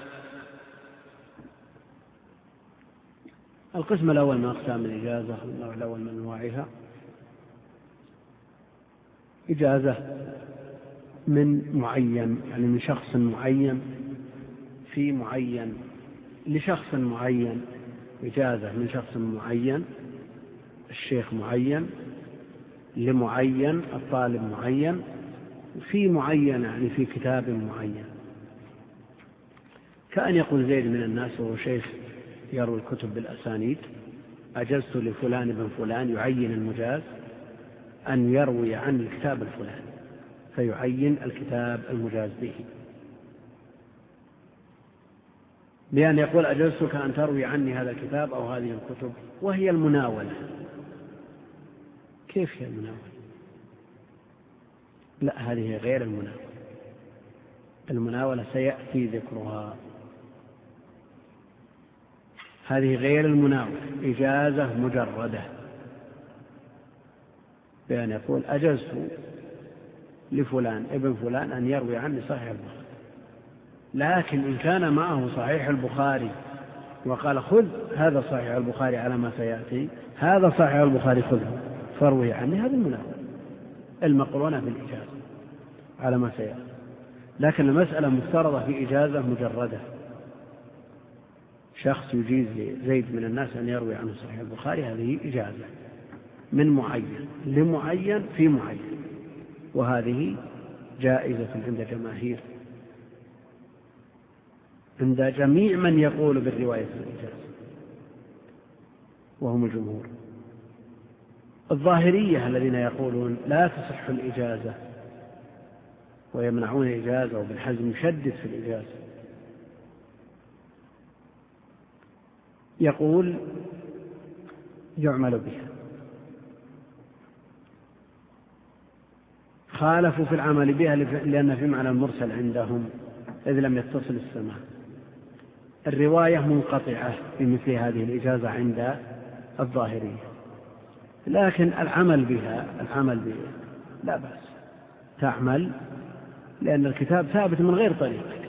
القسم الأول من أقسام الإجازة، النوع الأول من أنواعها إجازة من معين، يعني من شخص معين في معين لشخص معين، إجازة من شخص معين، الشيخ معين لمعين، الطالب معين في معين، يعني في كتاب معين. كأن يقول زيد من الناس وهو شيخ يروي الكتب بالأسانيد: أجزت لفلان بن فلان، يعين المجاز أن يروي عن الكتاب الفلاني فيعين الكتاب المجاز به، بأن يقول أجزتك أن تروي عني هذا الكتاب أو هذه الكتب، وهي المناولة. كيف هي المناولة؟ لا، هذه غير المناولة. المناولة سيأتي ذكرها. هذه غير المناولة، إجازة مجردة، بأن يقول أجزت لفلان ابن فلان أن يروي عني صحيح البخاري. لكن إن كان معه صحيح البخاري وقال خذ هذا صحيح البخاري على ما سيأتي، هذا صحيح البخاري خذه فاروي عني، هذا المناولة المقرونة بالإجازة على ما سيأتي. لكن المسألة مفترضة في إجازة مجردة، شخص يجيز لزيد من الناس أن يروي عنه صحيح البخاري، هذه إجازة من معين لمعين في معين، وهذه جائزة عند جماهير، عند جميع من يقول بالرواية الإجازة وهم الجمهور. الظاهرية الذين يقولون لا تصح الإجازة ويمنعون الإجازة، وابن حزم يشدد في الإجازة، يقول يعمل بها. خالفوا في العمل بها لأن في معنى المرسل عندهم إذ لم يتصل السماع. الرواية منقطعة في مثل هذه الإجازة عند الظاهرية، لكن العمل بها لا بأس، تعمل لأن الكتاب ثابت من غير طريقك.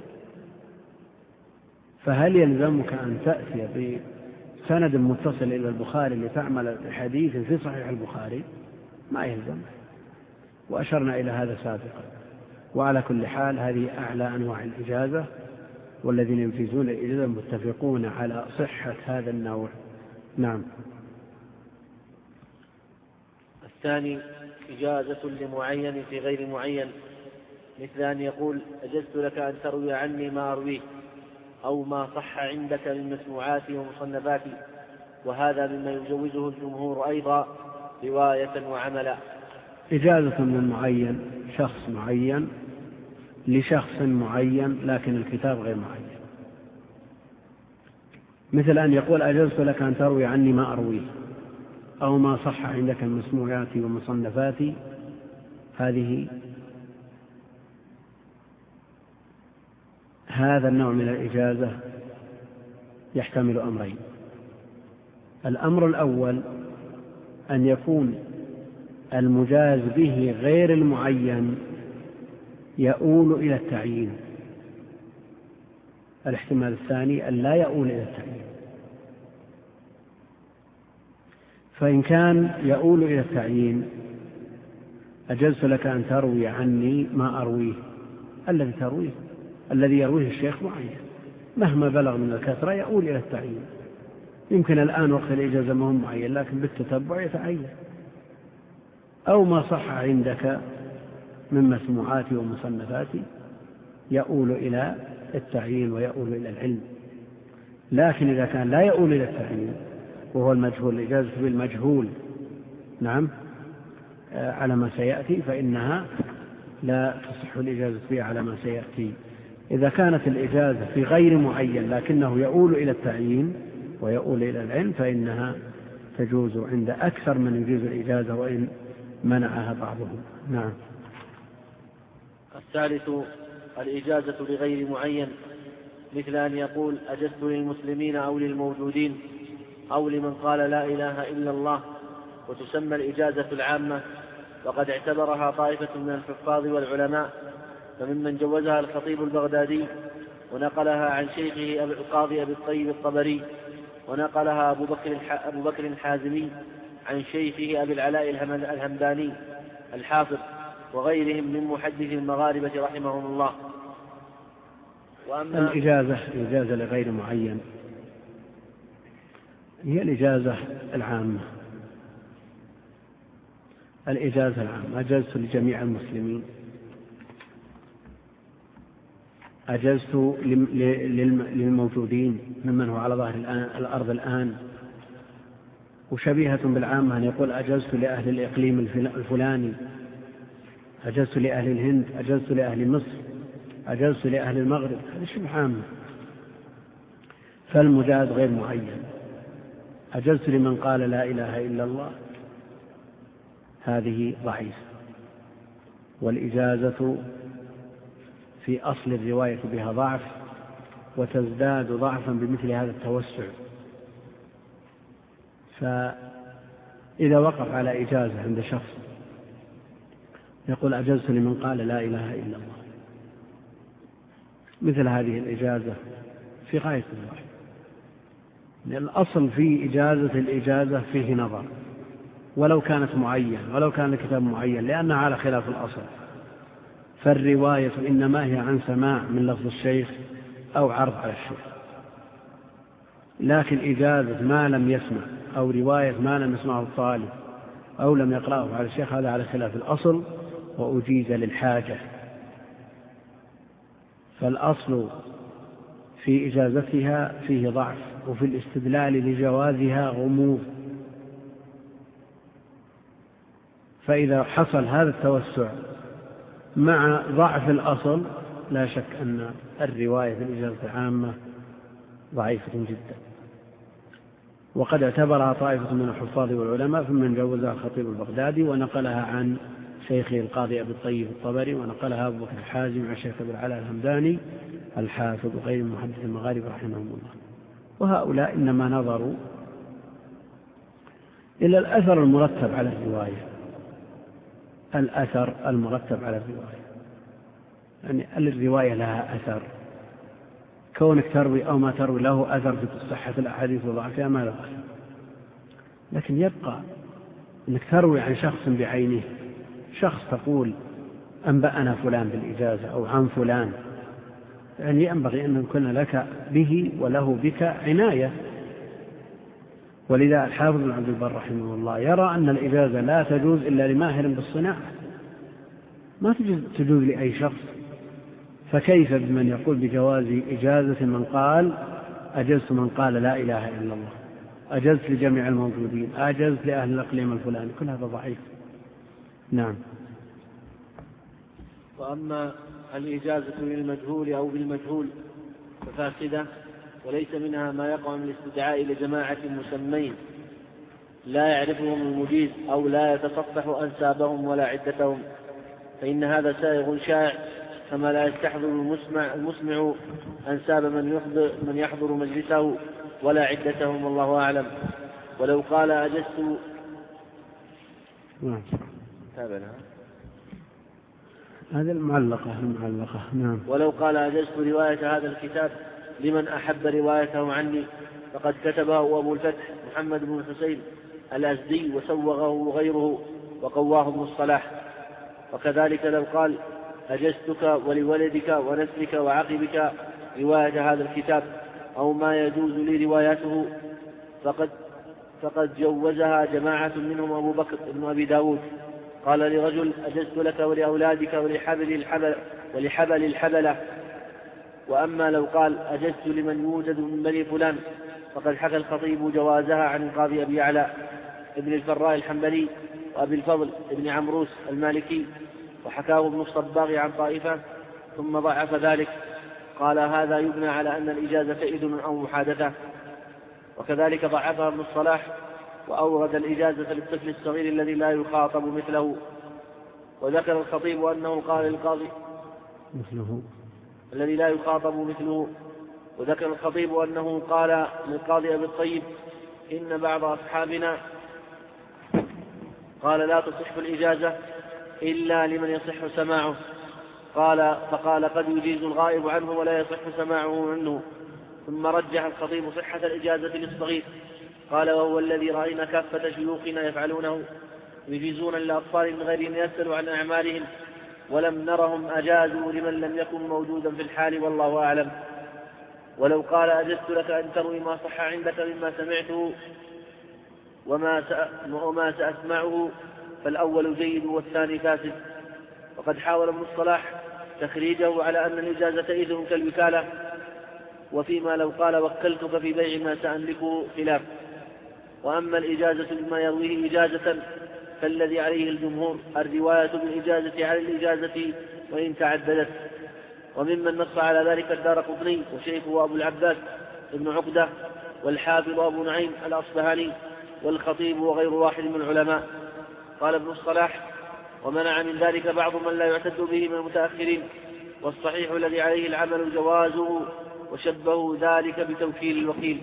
فهل يلزمك أن تأتي بسند متصل إلى البخاري لتعمل حديث في صحيح البخاري؟ ما يلزم، وأشرنا إلى هذا سابقا. وعلى كل حال هذه أعلى أنواع الإجازة، والذين ينفذون الإجازة متفقون على صحة هذا النوع. نعم. الثاني إجازة لمعين في غير معين، مثل أن يقول أجزت لك أن تروي عني ما أرويه أو ما صح عندك من مسموعاتي ومصنفاتي، وهذا مما يجوزه الجمهور أيضا رواية وعملا. إجازة من معين، شخص معين لشخص معين، لكن الكتاب غير معين، مثل أن يقول أجزت لك أن تروي عني ما أرويه أو ما صح عندك من مسموعاتي ومصنفاتي. هذا النوع من الإجازة يحتمل أمرين. الأمر الأول أن يكون المجاز به غير المعين يؤول إلى التعيين. الاحتمال الثاني أن لا يؤول إلى التعيين. فإن كان يؤول إلى التعيين أجزت لك أن تروي عني ما أرويه، الذي يرويه الشيخ معين مهما بلغ من الكثرة يؤول إلى التعيين. يمكن الآن وقت الإجازة ما هو معين، لكن بالتتبع يتعين. أو ما صح عندك من مسموعاتي ومصنفاتي يؤول إلى التعيين ويؤول إلى العلم. لكن إذا كان لا يؤول إلى التعيين وهو المجهول، الإجازة بالمجهول، نعم، على ما سيأتي، فإنها لا تصح الإجازة فيها على ما سيأتي. إذا كانت الإجازة في غير معين لكنه يؤول إلى التعيين ويؤول إلى العلم فإنها تجوز عند أكثر من يجوز الإجازة وإن منعها بعضهم. نعم. الثالث الإجازة لغير معين، مثل أن يقول أجزت للمسلمين أو للموجودين أو لمن قال لا إله إلا الله، وتسمى الإجازة العامة، وقد اعتبرها طائفة من الحفاظ والعلماء، فممن جوزها الخطيب البغدادي، ونقلها عن شيخه القاضي أبي الطيب الطبري، ونقلها أبو بكر الحازمي عن شيخه أبي العلاء الهمداني الحافظ، وغيرهم من محدث المغاربة رحمهم الله. وأما الإجازة لغير معين هي الإجازة العامة. الإجازة العامة أجزت لجميع المسلمين، أجزت للموجودين ممن هو على ظهر الأرض الآن. وشبيهة بالعامة أن يقول أجزت لأهل الإقليم الفلاني، أجزت لأهل الهند، أجزت لأهل مصر، أجزت لأهل المغرب. هذا شبه عامة. فالمجاز غير معين. أجزت لمن قال لا إله إلا الله، هذه ضعيفة. والإجازة في أصل الرواية بها ضعف، وتزداد ضعفا بمثل هذا التوسع. فإذا وقف على إجازة عند شخص يقول أجزت لمن قال لا إله إلا الله، مثل هذه الإجازة في غاية الضعف. الأصل في الإجازة فيه نظر، ولو كانت معين، ولو كان الكتاب معين، لأنها على خلاف الأصل. فالرواية إنما هي عن سماع من لفظ الشيخ أو عرض على الشيخ. لكن إجازة ما لم يسمع، أو رواية ما لم يسمعه الطالب أو لم يقرأه على الشيخ، هذا على خلاف الأصل، وأجيز للحاجة. فالأصل في إجازتها فيه ضعف، وفي الاستدلال لجوازها غموض. فإذا حصل هذا التوسع مع ضعف الأصل، لا شك أن الرواية في الإجازة العامة ضعيفة جدا. وقد اعتبرها طائفة من الحفاظ والعلماء، فمن جوزها الخطيب البغدادي، ونقلها عن شيخه القاضي أبي الطيب الطبري، ونقلها أبو بكر الحازم عن شيخ أبي العلاء الهمداني الحافظ، وغير محدث المغارب رحمهم الله. وهؤلاء إنما نظروا إلى الأثر المرتب على الرواية، الأثر المرتب على الرواية، يعني الرواية لها أثر. كونك تروي أو ما تروي له أثر في صحة الأحاديث وضعفها، ما له أثر. لكن يبقى أنك تروي عن شخص بعينه، شخص تقول أنبأنا فلان بالإجازة أو عن فلان، يعني ينبغي أن يكون لك به وله بك عناية. ولذا الحافظ بن عبد البر رحمه الله يرى أن الإجازة لا تجوز إلا لماهر بالصناعة، ما تجوز لأي شخص. فكيف بمن يقول بجواز إجازة من قال أجزت من قال لا إله إلا الله، أجزت لجميع الموجودين، أجزت لأهل الإقليم الفلاني؟ كل هذا ضعيف. نعم. وأما الإجازة للمجهول أو بالمجهول ففاسدة، وليس منها ما يقع من الاستدعاء لجماعة مسمين لا يعرفهم المجيز، أو لا يتصفح أنسابهم ولا عدتهم، فإن هذا سائغ شائع، كما لا يستحضر المسمع أنساب من يحضر مجلسه ولا عدتهم، والله أعلم. ولو قال أجزت هذه المعلقة. نعم. ولو قال أجزت رواية هذا الكتاب لمن أحب روايته عني، فقد كتبه أبو الفتح محمد بن الحسين الأزدي، وسوغه غيره وقواه ابن الصلاح. وكذلك لو قال أجزتك ولولدك ونسلك وعقبك رواية هذا الكتاب، أو ما يجوز لي روايته، فقد جوزها جماعة منهم أبو بكر بن أبي داود، قال لرجل أجزت لك ولأولادك ولحبل الحبلة. وأما لو قال أجزت لمن يوجد من بني فلان، فقد حكى الخطيب جوازها عن القاضي أبي يعلى ابن الفراء الحنبلي وأبي الفضل ابن عمروس المالكي، وحكاه ابن الصباغ عن طائفة ثم ضعف ذلك، قال هذا يبنى على أن الإجازة إذن أو محادثة. وكذلك ضعفها ابن الصلاح، وأورد الإجازة للطفل الصغير الذي لا يخاطب مثله. وذكر الخطيب أنه قال للقاضي الذي لا يخاطب مثله. وذكر الخطيب أنه قال للقاضي أبي الطيب إن بعض أصحابنا قال لا تصح الإجازة إلا لمن يصح سماعه، فقال قد يجيز الغائب عنه ولا يصح سماعه عنه. ثم رجح الخطيب صحة الإجازة للصغير، قال وهو الذي رأينا كافة شيوخنا يفعلونه، يجيزون للأطفال من غير أن يسألوا عن أعمالهم، ولم نرهم أجازوا لمن لم يكن موجودا في الحال، والله أعلم. ولو قال أجزت لك أن تروي ما صح عندك مما سمعته وما سأسمعه، فالأول جيد والثاني فاسد. وقد حاول ابن الصلاح تخريجه على أن الإجازة إذن كالوكالة، وفيما لو قال وكلتك في بيع ما سأملكه خلاف. وأما الإجازة بما يرويه إجازة فالذي عليه الجمهور الرواية بالإجازة على الإجازة وإن تعددت. وممن نص على ذلك الدارقطني وشيخه أبو العباس ابن عقدة والحافظ أبو نعيم الأصبهاني والخطيب وغير واحد من العلماء. قال ابن الصلاح ومنع من ذلك بعض من لا يعتد به من المتأخرين، والصحيح الذي عليه العمل جوازه، وشبهوا ذلك بتوكيل الوكيل.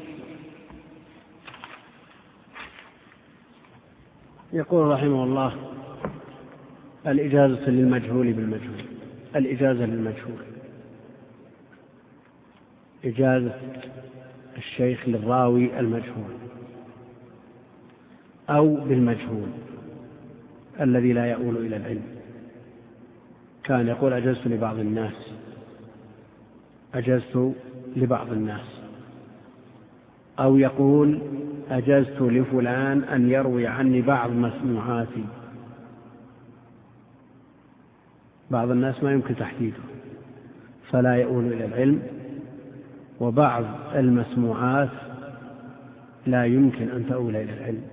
يقول رحمه الله الإجازة للمجهول بالمجهول. الإجازة للمجهول إجازة الشيخ للراوي المجهول أو بالمجهول الذي لا يؤول إلى العلم. كان يقول أجزت لبعض الناس، أجزت لبعض الناس، أو يقول أجزت لفلان أن يروي عني بعض مسموعاتي. بعض الناس ما يمكن تحديده فلا يؤول إلى العلم، وبعض المسموعات لا يمكن أن تؤول إلى العلم.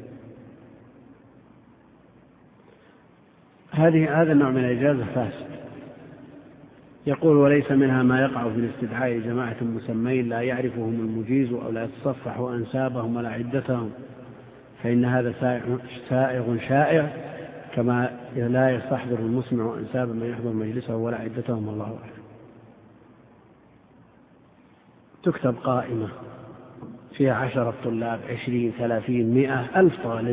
هذا النوع من الإجازة فاسد. يقول وليس منها ما يقع في الاستدعاء جماعة مسمين لا يعرفهم المجيز أو لا يتصفح أنسابهم ولا عدتهم، فإن هذا سائغ شائع، كما لا يستحضر المسمع أنساب من يحضر مجلسه ولا عدتهم، الله أعلم. تكتب قائمة فيها 10 طلاب 20 30 100 ألف طالب،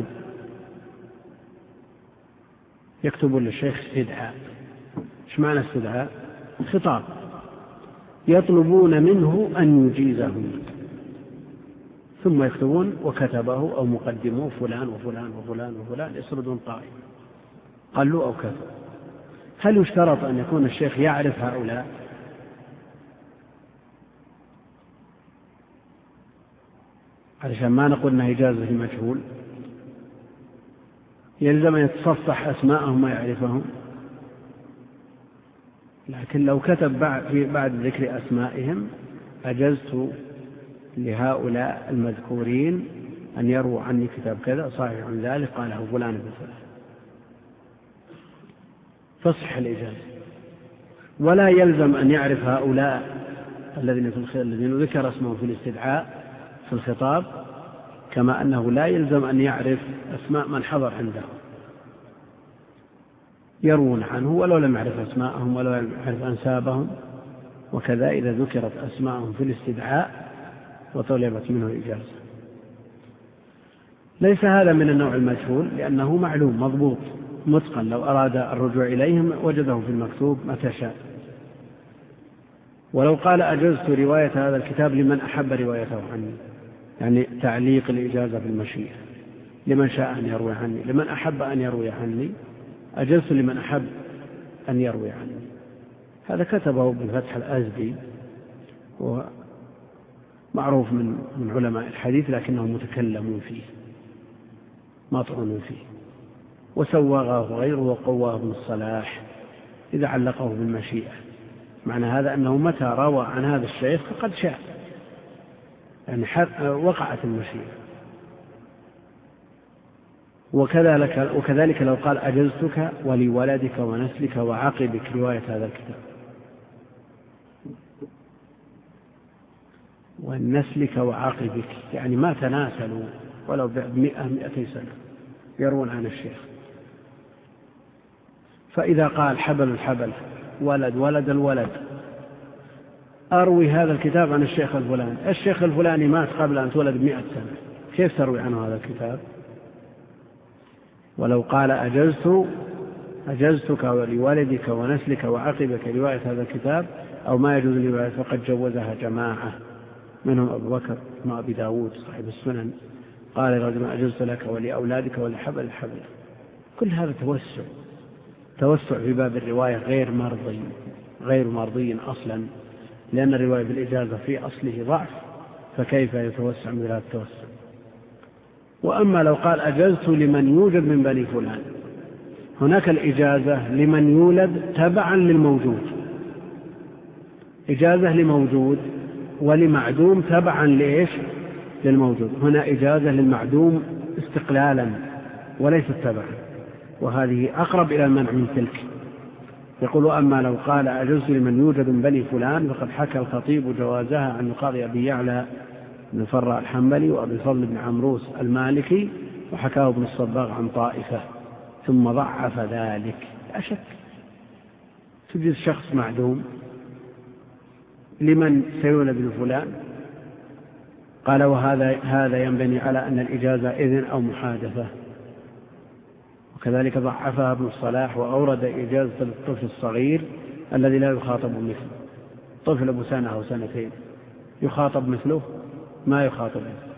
يكتبون للشيخ استدعاء. ايش معنى استدعاء؟ خطاب يطلبون منه أن يجيزهم، ثم يكتبون وكتبه أو مقدمه فلان وفلان وفلان وفلان، يسردون قائمة قالوا أو كتب. هل يشترط أن يكون الشيخ يعرف هؤلاء؟ علشان ما نقول أنها إجازة المجهول يلزم أن يتصفح أسماءهم ويعرفهم. لكن لو كتب بعد ذكر أسمائهم أجزت لهؤلاء المذكورين أن يرووا عني كتاب كذا صحيح عن ذلك قاله فلان بن فلان، فصح الإجازة. ولا يلزم أن يعرف هؤلاء الذين ذكر اسمهم في الاستدعاء في الخطاب، كما أنه لا يلزم أن يعرف أسماء من حضر عنده، يروون عنه ولو لم يعرف أسماءهم ولو لم يعرف أنسابهم. وكذا إذا ذكرت أسماءهم في الاستدعاء وطلبت منه الإجازة. ليس هذا من النوع المجهول، لأنه معلوم مضبوط متقن، لو أراد الرجوع إليهم وجده في المكتوب متى شاء. ولو قال أجزت رواية هذا الكتاب لمن أحب روايته عني، يعني تعليق الإجازة بالمشيئة، لمن شاء أن يروي عني، لمن أحب أن يروي عني، أجزت لمن أحب أن يروي عني. هذا كتبه بالفتح الأزدي، ومعروف من علماء الحديث، لكنهم متكلمون فيه مطعون فيه، وسوغه غيره وقواه ابن الصلاح إذا علقه بالمشيئة. معنى هذا أنه متى روى عن هذا الشيخ فقد شاء، يعني وقعت المشيئة. وكذلك لو قال أجزتك ولولدك ونسلك وعقبك رواية هذا الكتاب، ونسلك وعقبك يعني ما تناسلوا ولو بعد 100-200 سنة يروون عن الشيخ. فإذا قال حبل الحبل ولد الولد أروي هذا الكتاب عن الشيخ الفلاني، الشيخ الفلاني مات قبل أن تولد 100 سنة، كيف تروي عنه هذا الكتاب؟ ولو قال أجزتك ولوالدك ونسلك وعقبك رواية هذا الكتاب أو ما يجوز لرواية فقد جوزها جماعة منهم أبو بكر وأبي داود صاحب السنن قال الرجل أجزت لك ولأولادك ولحبل. كل هذا توسع في باب الرواية غير مرضي أصلا، لأن الرواية بالإجازة في أصله ضعف، فكيف يتوسع من هذا التوسع؟ وأما لو قال أجزت لمن يوجد من بني فلان، هناك الإجازة لمن يولد تبعا للموجود، إجازة لموجود ولمعدوم تبعا للموجود. هنا إجازة للمعدوم استقلالا وليست تبعا، وهذه أقرب إلى المنع من تلك. يقول أما لو قال أجزت لمن يوجد من بني فلان فقد حكى الخطيب جوازها عن القاضي أبي يعلى بن فرع الحنبلي وأبي الفضل بن عمروس المالكي، وحكاه ابن الصباغ عن طائفة ثم ضعف ذلك. لا شك تجد شخص معدوم لمن سيولد لفلان، قال وهذا ينبني على أن الإجازة إذن أو محادثة. وكذلك ضعفها ابن الصلاح وأورد إجازة للطفل الصغير الذي لا يخاطب مثله، طفل أبو سنة أو سنتين يخاطب مثله؟ ما يخاطب مثله.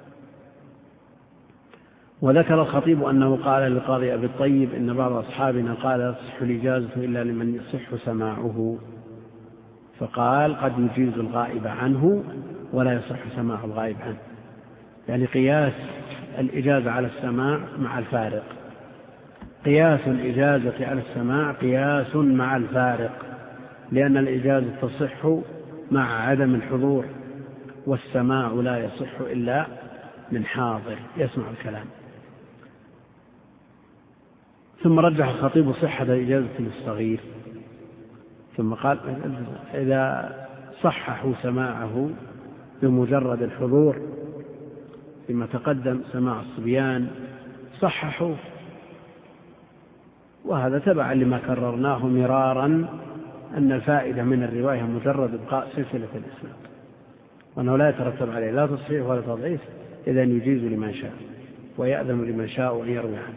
وذكر الخطيب أنه قال للقاضي أبي الطيب إن بعض أصحابنا قال لا تصح الإجازة إلا لمن يصح سماعه، فقال قد يجيز الغائب عنه ولا يصح سماع الغائب عنه، يعني قياس الإجازة على السماع مع الفارق، قياس الإجازة على السماع قياس مع الفارق، لأن الإجازة تصح مع عدم الحضور، والسماع لا يصح إلا من حاضر يسمع الكلام. ثم رجح الخطيب صحة الإجازة للصغير، ثم قال إذا صححوا سماعه بمجرد الحضور فيما تقدم سماع الصبيان صححوا، وهذا تبعا لما كررناه مرارا أن الفائدة من الرواية مجرد إبقاء سلسلة الإسناد، وأنه لا يترتب عليه لا تصحيح ولا تضعيف، إذن يجيز لمن شاء ويأذن لمن شاء أن يروي عنه.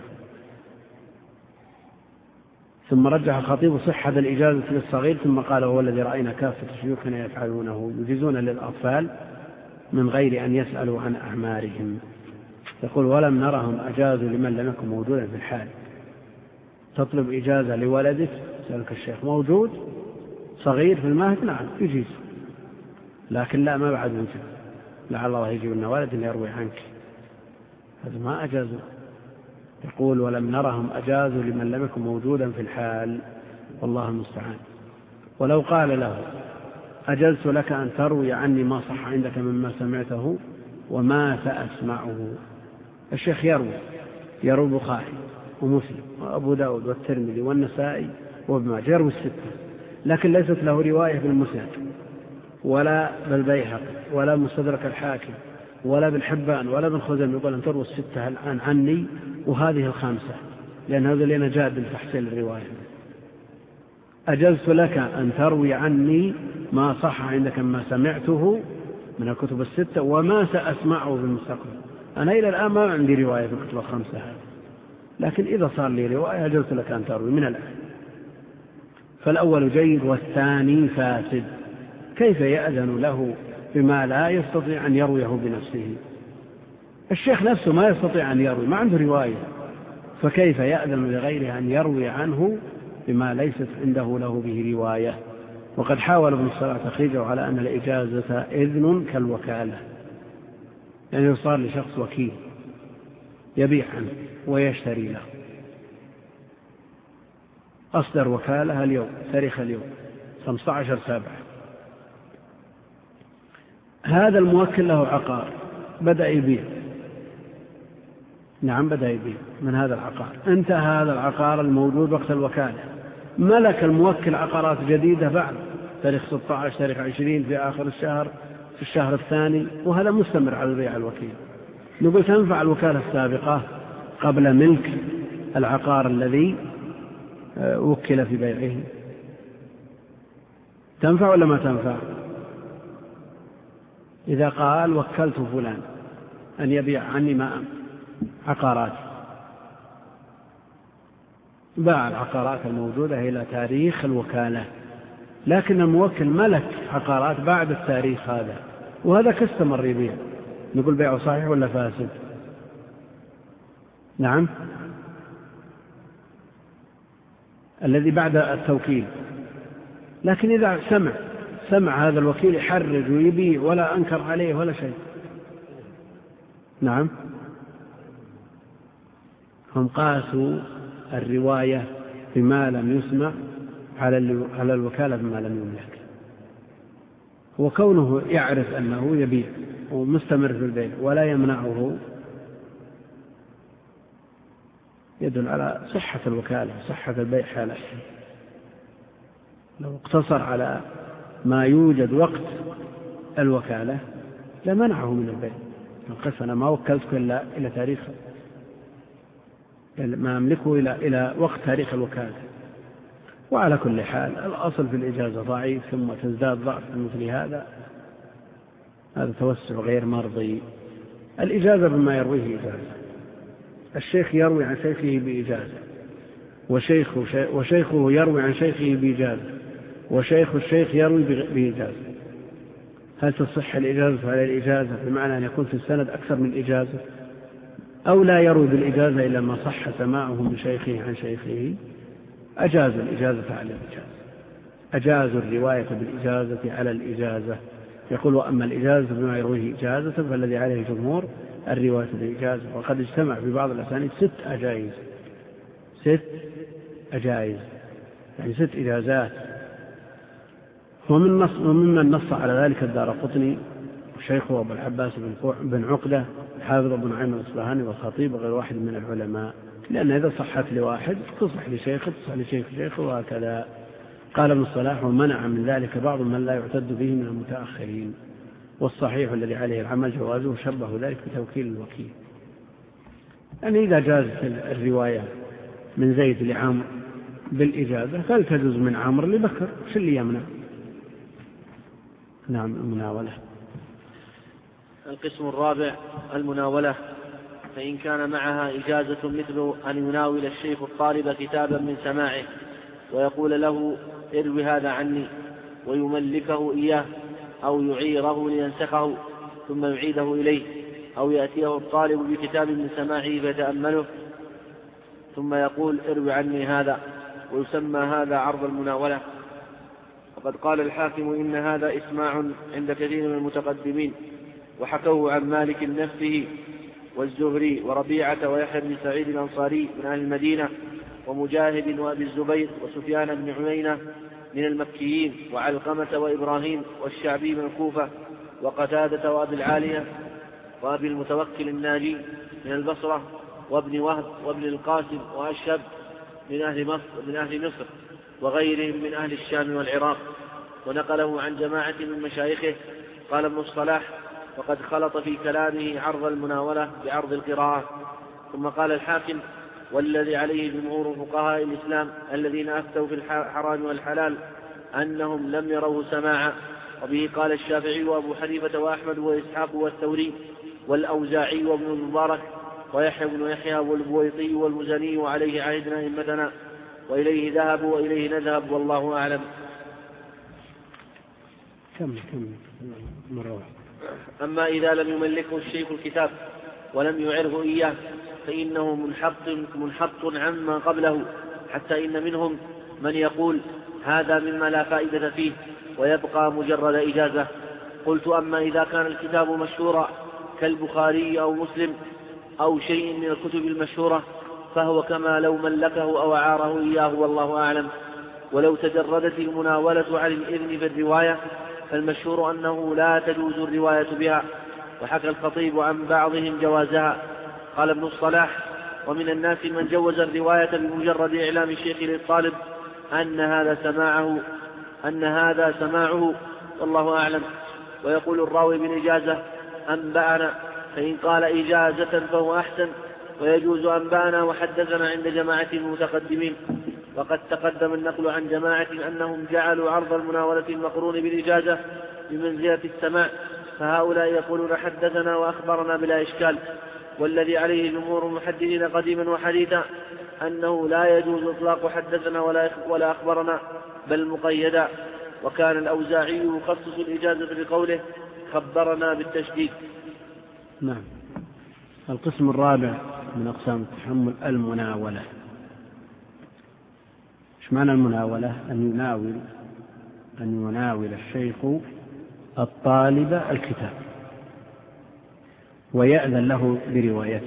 ثم رجح الخطيب صحة الإجازة للصغير، ثم قال هو الذي رأينا كافة شيوخنا يفعلونه، يجيزون للأطفال من غير أن يسألوا عن أعمارهم. يقول ولم نرهم أجازوا لمن لم يكن موجودا في الحال. تطلب إجازة لولدك، سألك الشيخ موجود صغير في المهد، نعم يجيز، لكن لا ما بعد وجود، لعل الله يجيب لنا ولد يروي عنك، هذا ما أجازوا. يقول ولم نرهم أجازوا لمن لم يكن موجودا في الحال، والله المستعان. ولو قال له أجزت لك أن تروي عني ما صح عندك مما سمعته وما سأسمعه، الشيخ يروي البخاري ومسلم وأبو داود والترمذي والنسائي وابن ماجه، يروي الستة، لكن ليست له رواية بالمسند ولا بالبيهقي ولا مستدرك الحاكم ولا بالحبان ولا بالخزيمة، يقول أن تروي الستة الآن عني وهذه الخامسة، لأن هذا لنا جاد لتحصيل الرواية. أجزت لك أن تروي عني ما صح عندك ما سمعته من الكتب الستة وما سأسمعه في المستقبل. أنا إلى الآن ما عندي رواية في الكتب الخمسة هذه، لكن إذا صار لي رواية أجزت لك أن تروي من الآن. فالأول جيد والثاني فاسد، كيف يأذن له بما لا يستطيع أن يرويه بنفسه؟ الشيخ نفسه ما يستطيع أن يروي، ما عنده رواية، فكيف يأذن لغيره أن يروي عنه بما ليست عنده له به رواية؟ وقد حاول ابن الصلاح تخريجه على أن الإجازة إذن كالوكالة، يعني يصار لشخص وكيل يبيع عنه ويشتري له، أصدر وكالة اليوم تاريخ اليوم 15/7، هذا الموكل له عقار بدأ يبيع، نعم بدأ يبيع من هذا العقار، انتهى هذا العقار الموجود وقت الوكالة، ملك الموكل عقارات جديدة بعد تاريخ 16 تاريخ 20 في آخر الشهر في الشهر الثاني، وهذا مستمر على بيع الوكيل. نقول تنفع الوكالة السابقة قبل ملك العقار الذي وكل في بيعه؟ تنفع ولا ما تنفع؟ إذا قال وكلت فلان أن يبيع عني عقارات، باع العقارات الموجودة إلى تاريخ الوكالة، لكن الموكل ملك عقارات بعد التاريخ هذا، وهذا كاستمر يبيع، نقول بيعه صحيح ولا فاسد؟ نعم، الذي بعد التوكيل. لكن إذا سمع هذا الوكيل يحرج ويبيع ولا أنكر عليه ولا شيء، نعم، هم قاسوا الرواية بما لم يسمع على الوكالة بما لم يملك، وكونه يعرف أنه يبيع ومستمر في البيع ولا يمنعه يدل على صحة الوكالة، صحة البيع حالة. لو اقتصر على ما يوجد وقت الوكالة لمنعه من البيع، القصة أنا ما وكلتك إلا إلى تاريخ ما أملكه إلى وقت تاريخ الوكالة. وعلى كل حال الأصل في الإجازة ضعيف، ثم تزداد ضعف مثل هذا توسع غير مرضي. الإجازة بما يرويه إجازة، الشيخ يروي عن شيخه بإجازة، وشيخه يروي عن شيخه بإجازة، وشيخ الشيخ يروي بإجازة. هل تصح الإجازة على الإجازة بمعنى أن يكون في السند أكثر من إجازة، أو لا يروي بالإجازة إلا ما صح سماعه من شيخه عن شيخه؟ أجازوا الإجازة على الإجازة، أجازوا الرواية بالإجازة على الإجازة. يقول وأما الإجازة بما يرويه إجازة فالذي عليه الجمهور الرواية بالإجازة. وقد اجتمع في بعض الأسانيد 6 أجائز، 6 أجائز يعني 6 إجازات. وممن نص على ذلك الدارقطني وشيخه أبو العباس بن عقدة الحافظ أبو نعيم الأصبهاني والخطيب وغير واحد من العلماء، لأن إذا صحت لواحد تصح لشيخه تصح لشيخ شيخه وهكذا. قال ابن الصلاح ومنع من ذلك بعض من لا يعتد به من المتأخرين، والصحيح الذي عليه العمل جوازه، شبه ذلك بتوكيل الوكيل. يعني إذا جازت الرواية من زيد لعمر بالإجازة فلتجوز من عمر لبكر، شو اللي يمنع؟ نعم، المناولة. القسم الرابع المناولة، فإن كان معها إجازة مثل أن يناول الشيخ الطالب كتابا من سماعه ويقول له اروي هذا عني، ويملكه إياه أو يعيره لينسخه ثم يعيده إليه، أو يأتيه الطالب بكتاب من سماعه فيتأمله ثم يقول اروي عني هذا، ويسمى هذا عرض المناولة. وقد قال الحاكم إن هذا إسماع عند كثير من المتقدمين، وحكوه عن مالك نفسه والزهري وربيعة ويحيى بن سعيد الأنصاري من أهل المدينة، ومجاهد وأبي الزبير وسفيان بن عيينة من المكيين، وعلقمة وإبراهيم والشعبي من الكوفة، وقتادة وأبي العالية وأبي المتوكل الناجي من البصرة، وابن وهب وابن القاسم وأشهب من أهل مصر وغيرهم من أهل الشام والعراق. ونقله عن جماعة من مشايخه. قال ابن الصلاح وقد خلط في كلامه عرض المناولة بعرض القراءة. ثم قال الحاكم والذي عليه جمهور فقهاء الإسلام الذين أفتوا في الحرام والحلال أنهم لم يروا سماعا، وبه قال الشافعي وأبو حنيفة وأحمد وإسحاق والثوري والأوزاعي وابن المبارك ويحيى بن يحيى والبويطي والمزني، وعليه عهدنا أئمتنا وإليه ذهبوا وإليه نذهب والله أعلم. أما إذا لم يملكه الشيخ الكتاب ولم يعره إياه فإنه منحط عما قبله، حتى إن منهم من يقول هذا مما لا فائدة فيه ويبقى مجرد إجازة. قلت أما إذا كان الكتاب مشهورا كالبخاري أو مسلم أو شيء من الكتب المشهورة فهو كما لو ملكه أو أعاره إياه والله أعلم. ولو تجردت المناولة عن الإذن في الرواية فالمشهور أنه لا تجوز الرواية بها، وحكى الخطيب عن بعضهم جوازها. قال ابن الصلاح ومن الناس من جوز الرواية بمجرد إعلام الشيخ للطالب أن هذا سماعه والله أعلم. ويقول الراوي بالإجازة أنبأنا، فإن قال إجازة فهو أحسن، ويجوز أنبأنا وحدثنا عند جماعة المتقدمين. وقد تقدم النقل عن جماعة أنهم جعلوا عرض المناولة المقرون بالإجازة بمنزلة السماع، فهؤلاء يقولون حدثنا وأخبرنا بلا إشكال. والذي عليه جمهور المحدثين قديما وحديثا أنه لا يجوز إطلاق حدثنا ولا أخبرنا بل مقيدا. وكان الأوزاعي يخصص الإجازة بقوله خبرنا بالتشديد. نعم. القسم الرابع من أقسام التحمل المناولة. إيش معنى المناولة؟ أن يناول الشيخ الطالب الكتاب ويأذن له بروايته.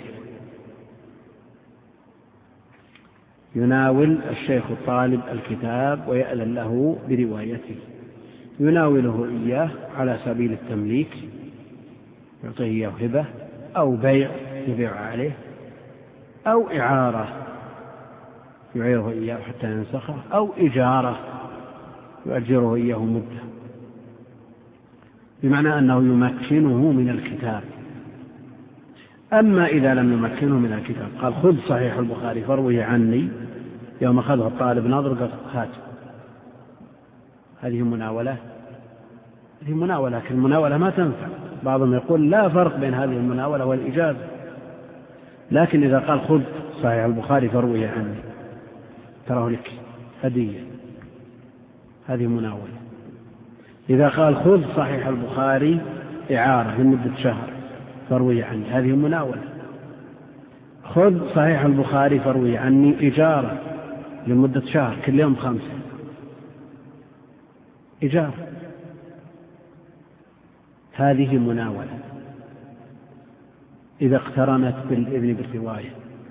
يناول الشيخ الطالب الكتاب ويأذن له بروايته، يناوله إياه على سبيل التمليك، يعطيه إياه هبة أو بيع يبيع عليه، أو إعارة يعيره إياه حتى ينسخه، أو إجارة يؤجره إياه مدة، بمعنى أنه يمكنه من الكتاب. أما إذا لم يمكنه من الكتاب قال خذ صحيح البخاري فاروه عني، يوم أخذه الطالب ناظر قال هات، هذه مناولة، لكن المناولة ما تنفع. بعضهم يقول لا فرق بين هذه المناولة والإجازة، لكن إذا قال خذ صحيح البخاري فاروه عني تراه لك هدية، هذه مناولة. إذا قال خذ صحيح البخاري إعارة لمدة شهر فاروي عني، هذه مناولة. خذ صحيح البخاري فاروي عني إجارة لمدة شهر كل يوم 5، إجارة، هذه مناولة إذا اقترنت بالإذن بالرواية.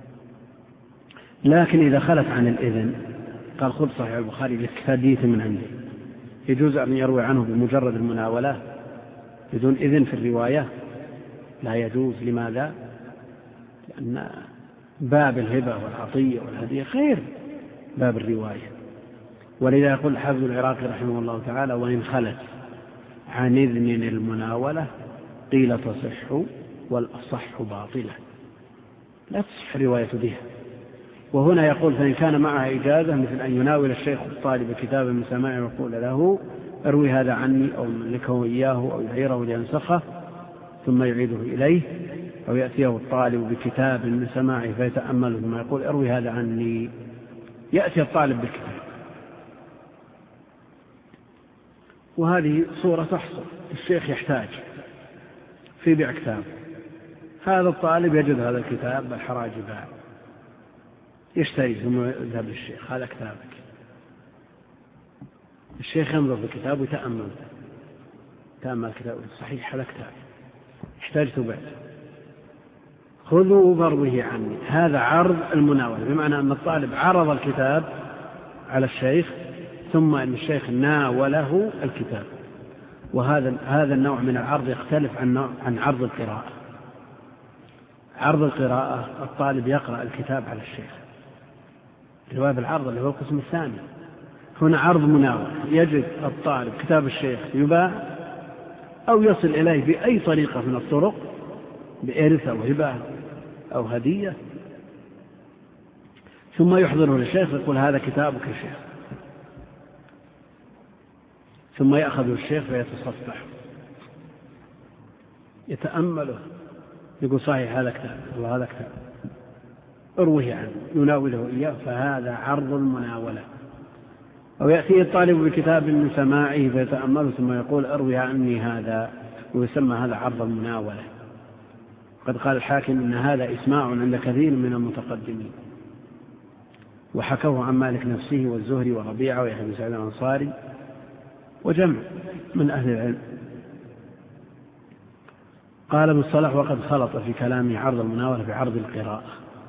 لكن إذا خلت عن الإذن قال خذ صحيح البخاري لك هدية من عندي، يجوز أن يروي عنه بمجرد المناولة بدون إذن في الرواية؟ لا يجوز. لماذا؟ لأن باب الهبة والعطية والهدية غير باب الرواية. ولذا يقول الحافظ العراقي رحمه الله تعالى وإن خلت عن إذن المناولة قيل تصح والأصح باطلة، لا تصح الرواية بها. وهنا يقول فإن كان معها إجازة مثل أن يناول الشيخ الطالب كتابا من سماعه ويقول له اروي هذا عني أو ملكه إياه أو يعيره لينسخه ثم يعيده إليه، أو يأتيه الطالب بكتاب من سماعه فيتأمله ثم يقول اروي هذا عني، يأتي الطالب بالكتاب، وهذه صورة تحصل. الشيخ يحتاج في بيع كتاب، هذا الطالب يجد هذا الكتاب بالحراج باع، يشتري ثم يذهب للشيخ هذا كتابك، الشيخ ينظر في الكتاب ويتأمل، تأمل كتاب صحيح هذا كتاب احتاجت بعد، خذوا فاروه عني. هذا عرض المناولة، بمعنى أن الطالب عرض الكتاب على الشيخ ثم أن الشيخ ناوله الكتاب. وهذا النوع من العرض يختلف عن عرض القراءة. عرض القراءة الطالب يقرأ الكتاب على الشيخ، جواب العرض اللي هو القسم الثاني. هنا عرض مناولة، يجد الطالب كتاب الشيخ يباع أو يصل إليه بأي طريقة من الطرق، بإرث أو هبة أو هدية، ثم يحضره للشيخ يقول هذا كتابك يا شيخ، ثم يأخذه الشيخ فيتصفح يتأمله يقول صحيح هذا كتاب وهذا كتاب اروه عنه، يناوله إياه، فهذا عرض المناولة. أو يأتي الطالب بكتاب من سماعه فيتأمله ثم يقول اروي عني هذا، ويسمى هذا عرض المناولة. قد قال الحاكم إن هذا إسماع عند كثير من المتقدمين، وحكوه عن مالك نفسه والزهري وربيعة ويحيى بن سعيد الأنصاري وجمع من أهل العلم. قال ابن الصلاح وقد خلط في كلامه عرض المناولة بعرض القراءة،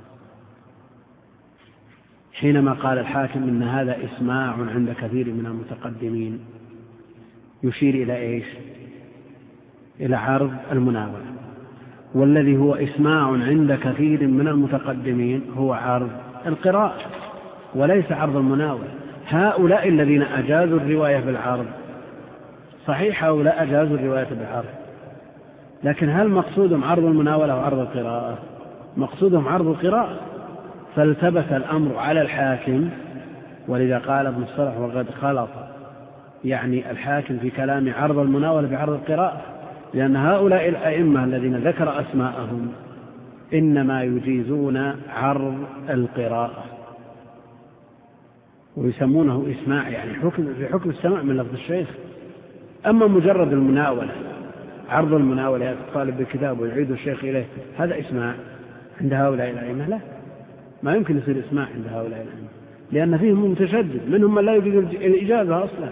حينما قال الحاكم إن هذا إسماع عند كثير من المتقدمين، يشير إلى إيش؟ إلى عرض المناولة. والذي هو إسماع عند كثير من المتقدمين هو عرض القراءة وليس عرض المناولة. هؤلاء الذين أجازوا الرواية بالعرض صحيح، هؤلاء أجازوا الرواية بالعرض، لكن هل مقصودهم عرض المناولة أو عرض القراءة؟ مقصودهم عرض القراءة، فالتبس الأمر على الحاكم. ولذا قال ابن الصلاح وقد خلط، يعني الحاكم في كلام عرض المناولة بعرض القراءة، لأن هؤلاء الأئمة الذين ذكر أسماءهم إنما يجيزون عرض القراءة ويسمونه إسماع، يعني في حكم السماع من لفظ الشيخ. أما مجرد المناولة، عرض المناولة يأتي الطالب بالكتاب ويعيد الشيخ إليه، هذا إسماع عند هؤلاء الأئمة؟ لا، ما يمكن يصير إسماع عند هؤلاء الأئمة، لأن فيهم متشدد، منهم من لا يجيز الإجازة أصلا.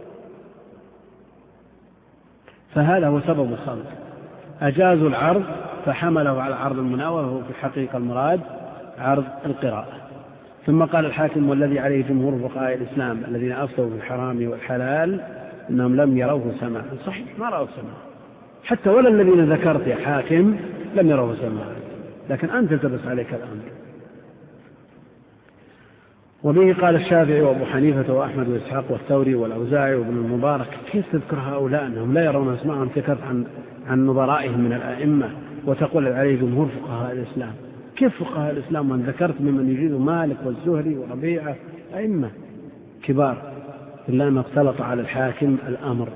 فهذا هو سبب الخلط، أجازوا العرض فحمله على عرض المناولة، وهو في الحقيقة المراد عرض القراءة. ثم قال الحاكم: والذي عليه جمهور فقهاء الإسلام الذين أفتوا في الحرام والحلال إنهم لم يروه سماعا. صحيح، ما رأوا سماعا، حتى ولا الذين ذكرت يا حاكم لم يروه سماعا، لكن أنت تلتبس عليك الأمر. وبه قال الشافعي وأبو حنيفة وأحمد وإسحاق والثوري والأوزاعي وابن المبارك. كيف تذكر هؤلاء أنهم لا يرون أسماءهم؟ ذكرت عن نظرائهم من الأئمة وتقول عليه جمهور فقهاء الإسلام. كيف فقهاء الإسلام وأن ذكرت ممن يجيز مالك والزهري وربيعة أئمة كبار، إلا أن اختلط على الحاكم الأمر.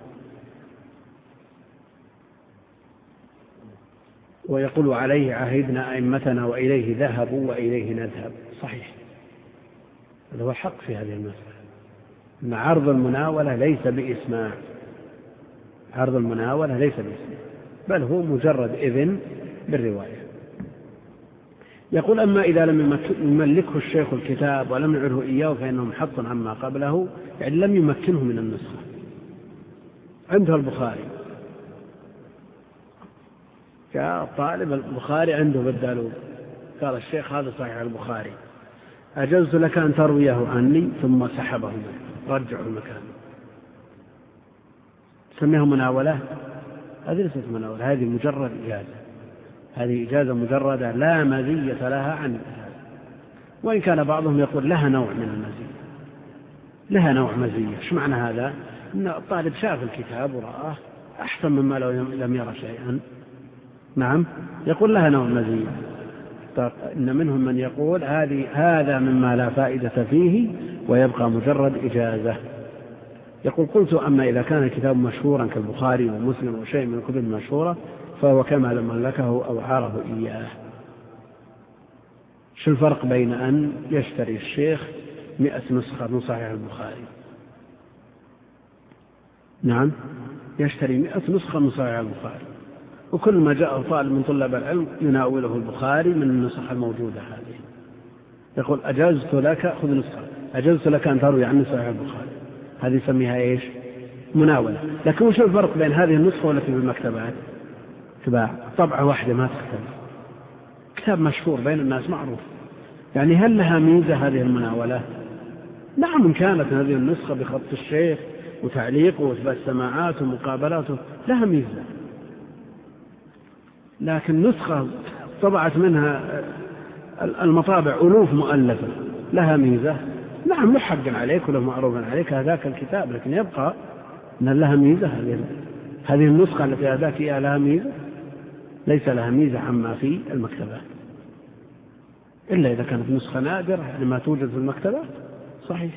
ويقول عليه عهدنا أئمتنا وإليه ذهبوا وإليه نذهب. صحيح، هذا هو الحق في هذه المسألة، أن عرض المناولة ليس بإسماع، عرض المناولة ليس بإسماع، بل هو مجرد إذن بالرواية. يقول: أما إذا لم يملكه الشيخ الكتاب ولم يعره إياه فإنه محط عما قبله، يعني لم يمكنه من النسخة. عنده البخاري، جاء طالب البخاري عنده بالدالوب، قال الشيخ: هذا صحيح البخاري، أجزت لك أن ترويه عني، ثم سحبه منه، رجعه المكان. سميه مناولة؟ هذه ليست مناولة، هذه مجرد إجازة، هذه إجازة مجردة لا مزية لها عن الإجازة. وإن كان بعضهم يقول لها نوع من المزية، لها نوع مزية. إيش معنى هذا؟ أن الطالب شاف الكتاب ورآه أحسن مما لو لم يرى شيئا. نعم، يقول لها نوع مزية. إن منهم من يقول هذا مما لا فائدة فيه ويبقى مجرد إجازة. يقول: قلت: أما إذا كان الكتاب مشهورا كالبخاري ومسلم وشيء من الكتب المشهورة فهو كما لم ملكه أو عاره إياه. شو الفرق بين أن يشتري الشيخ 100 نسخة من صحيح البخاري؟ نعم، يشتري 100 نسخة من صحيح البخاري، وكل ما جاء طالب من طلاب العلم يناوله البخاري من النسخ الموجودة هذه. يقول: أجازت لك، خذ نسخة، أجازت لك أن تروي عن صحيح البخاري. هذه يسميها إيش؟ مناولة. لكن وش الفرق بين هذه النسخة والتي في المكتبات؟ تباع طبعة واحدة ما تختلف، كتاب مشهور بين الناس معروف. يعني هل لها ميزة هذه المناولة؟ نعم، إن كانت هذه النسخة بخط الشيخ وتعليقه وإثبات سماعاته ومقابلاته لها ميزة، لكن نسخة طبعت منها المطابع ألوف مؤلفة لها ميزة؟ نعم، له حق عليك وله معروف عليك هذاك الكتاب، لكن يبقى أن لها ميزة. هذه النسخة التي هذاك إياها لها ميزة؟ ليس لها ميزة عما في المكتبات، إلا إذا كانت نسخة نادرة يعني ما توجد في المكتبات. صحيح.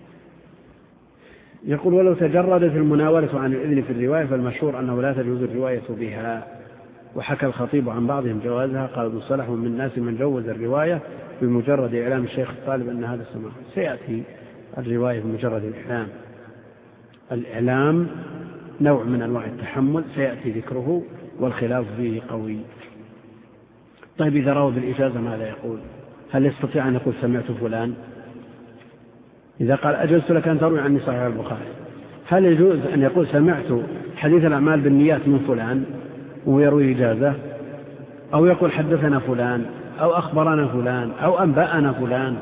يقول: ولو تجردت المناولة عن الإذن في الرواية فالمشهور أنه لا تجوز الرواية بها. وحكى الخطيب عن بعضهم جوازها. قال ابن صلاح: ومن الناس من جوز الرواية بمجرد إعلام الشيخ الطالب أن هذا السماع. سيأتي الرواية بمجرد الإعلام. الإعلام نوع من أنواع التحمل سيأتي ذكره، والخلاف فيه قوي. طيب، إذا روى بالإجازة ماذا يقول؟ هل يستطيع أن يقول سمعت فلان؟ إذا قال: أجزت لك أن تروي عني صحيح البخاري، هل يجوز أن يقول سمعت حديث الأعمال بالنيات من فلان ويروي إجازة؟ أو يقول حدثنا فلان أو أخبرنا فلان أو أنبأنا فلان؟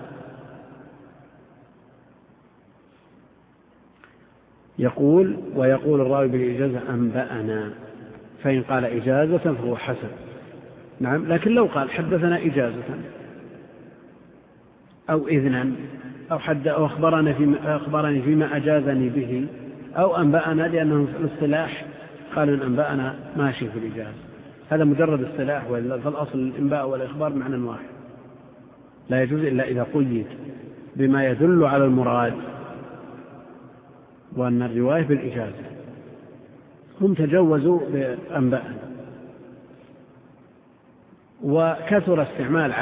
يقول: ويقول الراوي بالإجازة أنبأنا، فإن قال إجازة فهو حسن. نعم، لكن لو قال حدثنا إجازة أو إذنا أو أخبرني فيما أجازني به أو أنبأنا، لأنه في الاصطلاح قالوا إن أنبأنا ماشي في الإجازة، هذا مجرد اصطلاح، فالأصل الإنباء والإخبار معنى واحد، لا يجوز إلا إذا قيد بما يدل على المراد، وأن الرواية بالإجازة. هم تجوزوا بأنباء، وكثر استعمال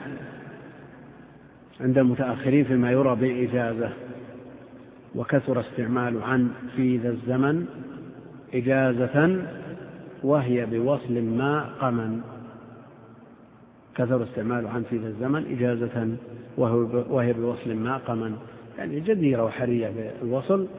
عند المتأخرين فيما يرى بالإجازة، وكثر استعمال عن في ذا الزمن إجازة وهي بوصل ما قمن. كثر استعمال عن في ذا الزمن إجازة وهي بوصل ما قمن، يعني جديرة وحرية بالوصل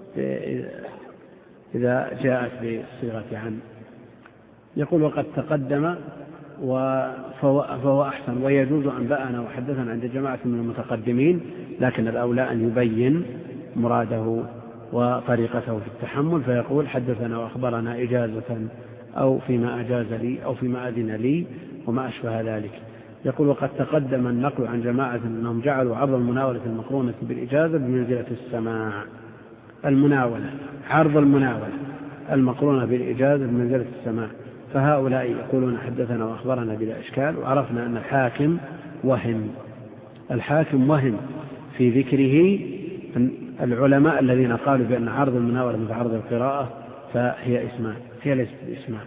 إذا جاءت بصيغة عن. يقول وقد تقدم فهو أحسن، ويجوز أنبأنا وحدثنا عند جماعة من المتقدمين، لكن الأولى أن يبين مراده وطريقته في التحمل، فيقول حدثنا وأخبرنا إجازة أو فيما أجاز لي أو فيما أذن لي وما أشبه ذلك. يقول وقد تقدم النقل عن جماعة أنهم جعلوا عرض المناولة المقرونة بالإجازة بمنزلة السماع. المناولة، عرض المناولة المقرونة بالإجازة بمنزلة السماع، فهؤلاء يقولون حدثنا وأخبرنا بلا إشكال. وعرفنا أن الحاكم وهم في ذكره العلماء الذين قالوا بأن عرض المناولة مثل عرض القراءة فهي اسمان، هي ليست اسمان.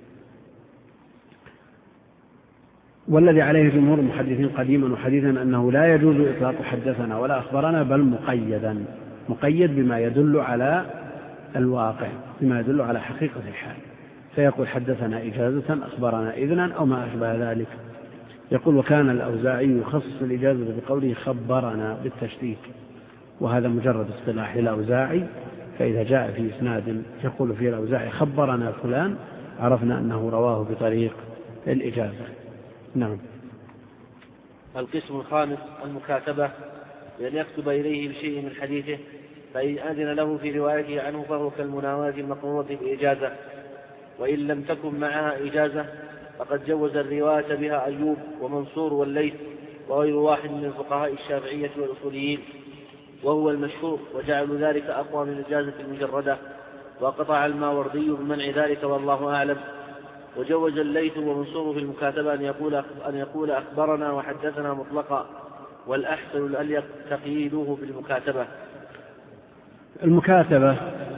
والذي عليه جمهور المحدثين قديما وحديثا أنه لا يجوز إطلاق حدثنا ولا أخبرنا، بل مقيد بما يدل على الواقع، بما يدل على حقيقة الحال، فيقول حدثنا إجازة أخبرنا إذنا أو ما أشبه ذلك. يقول وكان الأوزاعي يخصص الإجازة بقوله خبرنا بالتشديد، وهذا مجرد اصطلاح للأوزاعي، فإذا جاء في إسناد يقول فيه الأوزاعي خبرنا فلان عرفنا أنه رواه بطريق الإجازة. نعم. القسم الخامس المكاتبة، بأن يكتب إليه بشيء من حديثه، فإن أذن له في روايته عنه فهو كالمناولة المقرونة بإجازة، وإن لم تكن معها إجازة فقد جوز الرواية بها أيوب ومنصور والليث وغير واحد من الفقهاء الشافعية والأصوليين، وهو المشهور، وجعلوا ذلك أقوى من الإجازة المجردة، وقطع الماوردي بمنع ذلك والله أعلم. وجوز الليث ومنصور في المكاتبة أن يقول أخبرنا وحدثنا مطلقا، والأحسن الأليق تقييده بالمكاتبة. المكاتبة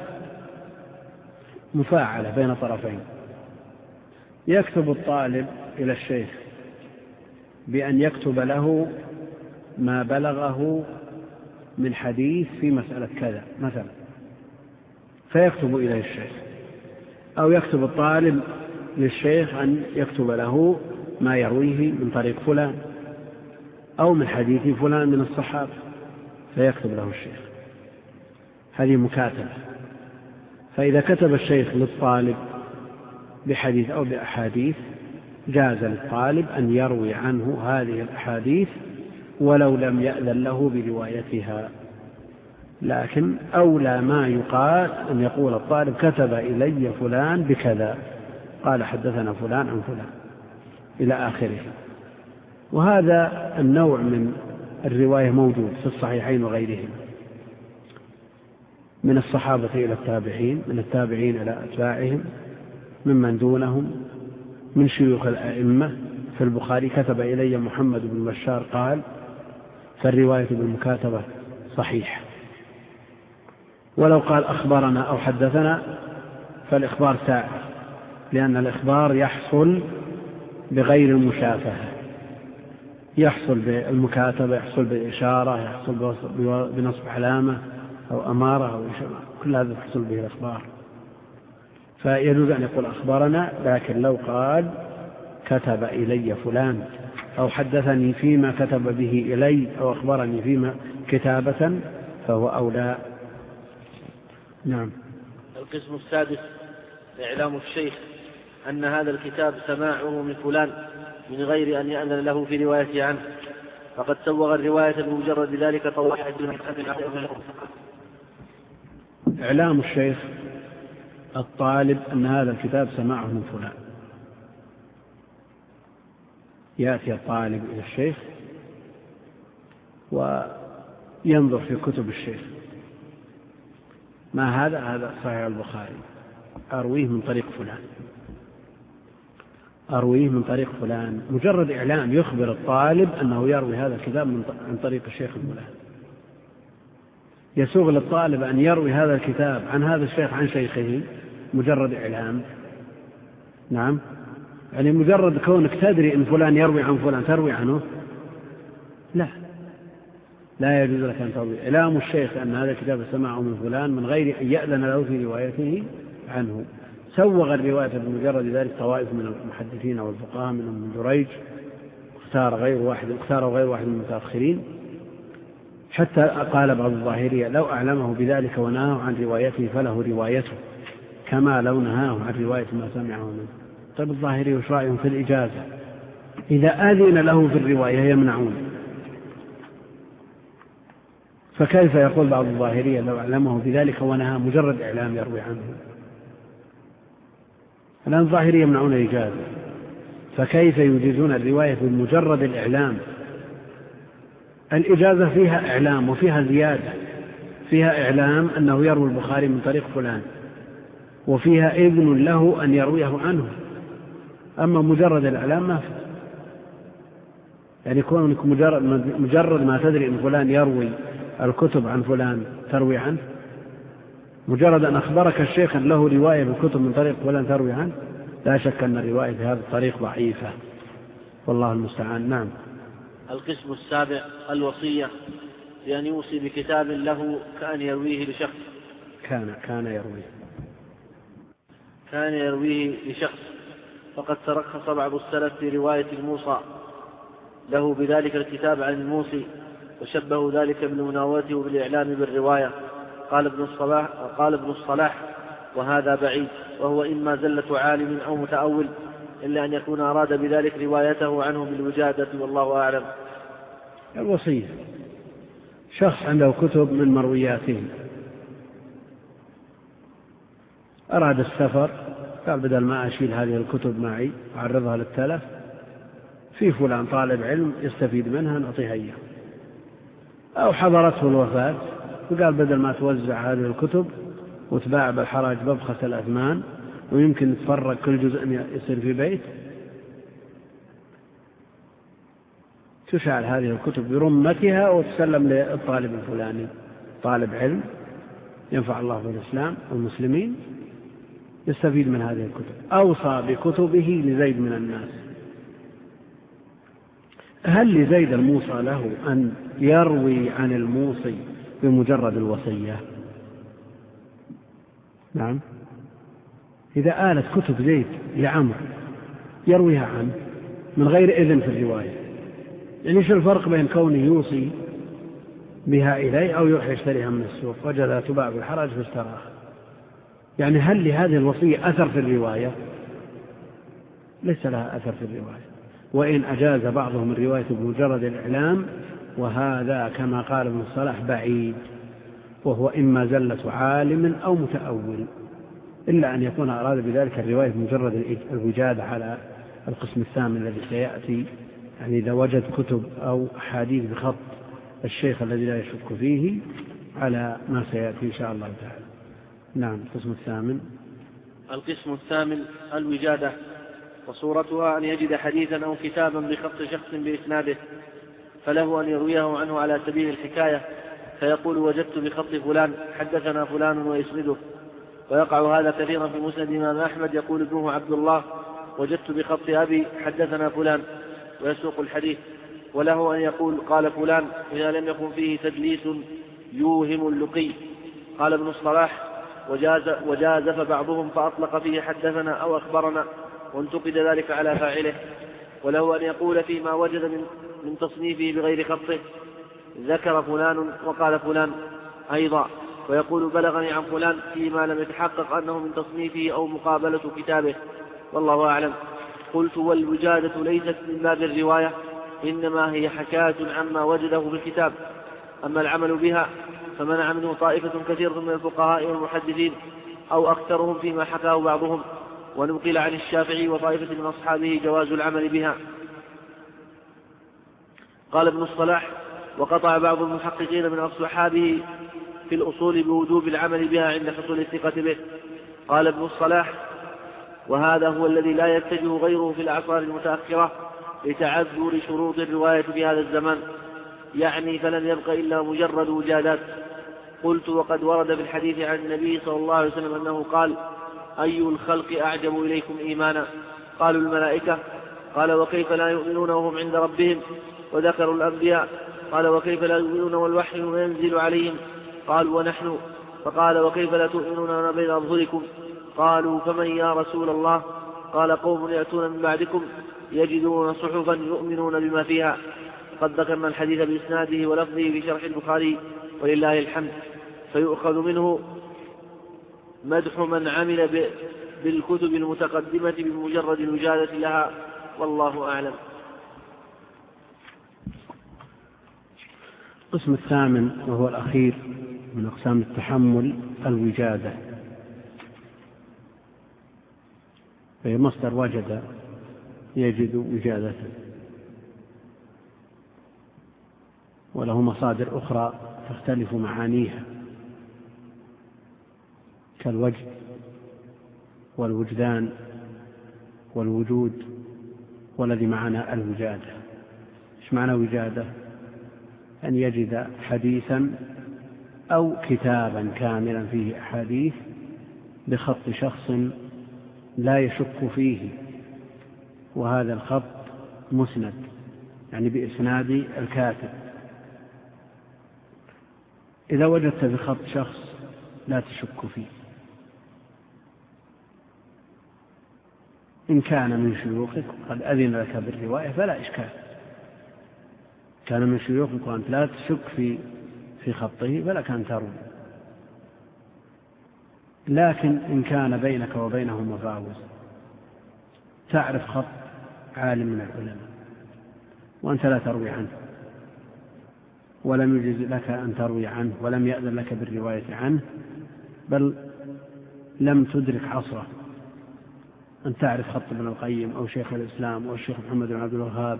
مفاعلة بين طرفين، يكتب الطالب إلى الشيخ بأن يكتب له ما بلغه من حديث في مسألة كذا مثلا، فيكتب إليه الشيخ، أو يكتب الطالب للشيخ أن يكتب له ما يرويه من طريق فلان أو من حديث فلان من الصحابة، فيكتب له الشيخ. هذه مكاتبة. فإذا كتب الشيخ للطالب بحديث أو بأحاديث جاز للطالب أن يروي عنه هذه الأحاديث ولو لم يأذن له بروايتها، لكن أولى ما يقال أن يقول الطالب كتب إلي فلان بكذا، قال حدثنا فلان عن فلان إلى آخره. وهذا النوع من الرواية موجود في الصحيحين وغيرهم، من الصحابة إلى التابعين، من التابعين إلى أتباعهم، ممن دونهم، من شيوخ الأئمة. في البخاري كتب إلي محمد بن بشار قال، فالرواية بالمكاتبة صحيح. ولو قال أخبرنا أو حدثنا فالإخبار سائر، لأن الإخبار يحصل بغير المشافهة، يحصل بالمكاتبة، يحصل بالإشارة، يحصل بنصب علامة أو أمارة أو إشارة، كل هذا يحصل به الإخبار. فيجوز أن يقول أخبرنا، لكن لو قال كتب إلي فلان أو حدثني فيما كتب به إلي أو أخبرني فيما كتابة فهو أولى. نعم. القسم السادس إعلام الشيخ أن هذا الكتاب سماعه من فلان من غير أن يأذن له في روايته عنه، فقد سوغ الرواية بمجرد ذلك طوائف من إعلام الشيخ الطالب أن هذا الكتاب سماعه من فلان. يأتي الطالب إلى الشيخ وينظر في كتب الشيخ، ما هذا صحيح البخاري، أرويه من طريق فلان، أرويه من طريق فلان. مجرد إعلام يخبر الطالب أنه يروي هذا الكتاب من طريق الشيخ فلان. يسوغ للطالب أن يروي هذا الكتاب عن هذا الشيخ عن شيخه مجرد إعلام؟ نعم، يعني مجرد كونك تدري أن فلان يروي عن فلان تروي عنه؟ لا يجوز لك أن تروي. إعلام الشيخ أن هذا الكتاب سمعه من فلان من غير أن يأذن له في روايته عنه. سوغ الرواية بمجرد ذلك طوائف من المحدثين والفقهاء منهم من جريج، اختار غير واحد من المتأخرين، حتى قال بعض الظاهرية لو أعلمه بذلك ونهاه عن روايته فله روايته كما لو نهاه عن رواية ما سمعه منه. طيب الظاهري وش رأيهم في الإجازة؟ إذا آذن له في الرواية يمنعون، فكيف يقول بعض الظاهرية لو أعلمه بذلك ونهاه مجرد إعلام يروي عنه؟ الآن الظاهرية يمنعون الإجازة، فكيف يجيزون الرواية بمجرد الإعلام؟ الإجازة فيها إعلام وفيها زيادة، فيها إعلام أنه يروي البخاري من طريق فلان، وفيها إذن له أن يرويه عنه. أما مجرد الإعلام ما في، يعني كونك مجرد ما تدري أن فلان يروي الكتب عن فلان تروي عنه، مجرد أن أخبرك الشيخ أن له رواية بالكتب من طريق فلان تروي عنه، لا شك أن الرواية بهذا الطريق ضعيفة، والله المستعان. نعم. القسم السابع الوصية، بأن يوصي بكتاب له كأن يرويه لشخص. كان يرويه لشخص، فقد ترخص بعض السلف في رواية الموصى له بذلك الكتاب عن الموصي، وشبهوا ذلك بالمناوله وبالإعلام بالرواية. قال ابن الصلاح وهذا بعيد، وهو إما زلة عالم أو متأول، إلا أن يكون أراد بذلك روايته عنه بالوجادة، والله أعلم. الوصية شخص عنده كتب من مروياته، أراد السفر، قال بدل ما أشيل هذه الكتب معي أعرضها للتلف، في فلان طالب علم يستفيد منها نعطيها إياه. أو حضرته الوفاة وقال بدل ما توزع هذه الكتب وتباع بالحراج ببخس الأثمان ويمكن تفرق كل جزء يصير في بيت، تشعل هذه الكتب برمتها وتسلم للطالب الفلاني، طالب علم ينفع الله بالإسلام والمسلمين يستفيد من هذه الكتب. أوصى بكتبه لزيد من الناس، هل لزيد الموصى له أن يروي عن الموصي بمجرد الوصية؟ نعم. إذا آلت كتب زيد لعمر يرويها عنه من غير إذن في الرواية، يعني شو الفرق بين كونه يوصي بها إليه أو يروح يشتريها من السوق وجدها تباع بالحرج فاشتراها؟ يعني هل لهذه الوصية أثر في الرواية؟ ليس لها أثر في الرواية، وإن أجاز بعضهم الرواية بمجرد الإعلام، وهذا كما قال ابن الصلاح بعيد، وهو إما زلة عالم أو متأول، إلا أن يكون أراد بذلك الرواية بمجرد الوجادة على القسم الثامن الذي سيأتي، يعني إذا وجد كتب أو أحاديث بخط الشيخ الذي لا يشك فيه على ما سيأتي إن شاء الله تعالى. نعم. القسم الثامن الوجادة، وصورتها أن يجد حديثا أو كتابا بخط شخص بإسناده، فله أن يرويه عنه على سبيل الحكاية، فيقول وجدت بخط فلان حدثنا فلان ويسنده. ويقع هذا كثيرا في مسند الإمام أحمد، يقول ابنه عبد الله وجدت بخط أبي حدثنا فلان ويسوق الحديث. وله أن يقول قال فلان إذا لم يكن فيه تدليس يوهم اللقي. قال ابن الصلاح وجازف بعضهم فأطلق فيه حدثنا أو أخبرنا، وانتقد ذلك على فاعله. وله أن يقول فيما وجد من تصنيفه بغير خطه ذكر فلان وقال فلان أيضا، ويقول بلغني عن فلان فيما لم يتحقق أنه من تصنيفه أو مقابلة كتابه، والله أعلم. قلت والوجادة ليست من باب الرواية، إنما هي حكاية عما وجده في الكتاب. أما العمل بها فمنع منه طائفة كثيرة من الفقهاء والمحدثين أو أكثرهم فيما حكاه بعضهم، ونقل عن الشافعي وطائفة من أصحابه جواز العمل بها. قال ابن الصلاح وقطع بعض المحققين من أصحابه في الأصول بوجوب العمل بها عند حصول الثقة به. قال ابن الصلاح وهذا هو الذي لا يتجه غيره في الأعصار المتأخرة لتعذر شروط الرواية في هذا الزمان، يعني فلم يبق إلا مجرد وجادات. قلت وقد ورد في الحديث عن النبي صلى الله عليه وسلم أنه قال أي الخلق أعجب إليكم إيمانا؟ قالوا الملائكة. قال وكيف لا يؤمنون وهم عند ربهم؟ وذكروا الأنبياء. قال وكيف لا يؤمنون والوحي ينزل عليهم؟ قالوا ونحن. فقال وكيف لا تؤمنون بين أظهركم؟ قالوا فمن يا رسول الله؟ قال قوم يأتون من بعدكم يجدون صحفا يؤمنون بما فيها. قد ذكرنا الحديث بإسناده ولفظه في شرح البخاري ولله الحمد. فيؤخذ منه مدح من عمل بالكتب المتقدمة بمجرد الوجادة لها، والله أعلم. القسم الثامن وهو الأخير من أقسام التحمل الوجادة، فهي مصدر وجد يجد وجادة، وله مصادر أخرى تختلف معانيها كالوجد والوجدان والوجود، والذي معنى الوجادة. إيش معنى وجادة؟ أن يجد حديثا أو كتابا كاملا فيه أحاديث بخط شخص لا يشك فيه، وهذا الخط مسند يعني بإسناد الكاتب. إذا وجدت بخط شخص لا تشك فيه، إن كان من شيوخك قد أذن لك بالرواية فلا إشكال، كان من شيوخك وأنت لا تشك في خطه فلك أن تروي. لكن إن كان بينك وبينه مفاوز، تعرف خط عالم من العلماء وأنت لا تروي عنه، ولم يجز لك أن تروي عنه، ولم يأذن لك بالرواية عنه، بل لم تدرك عصره، أن تعرف خط ابن القيم أو شيخ الإسلام أو الشيخ محمد بن عبد الوهاب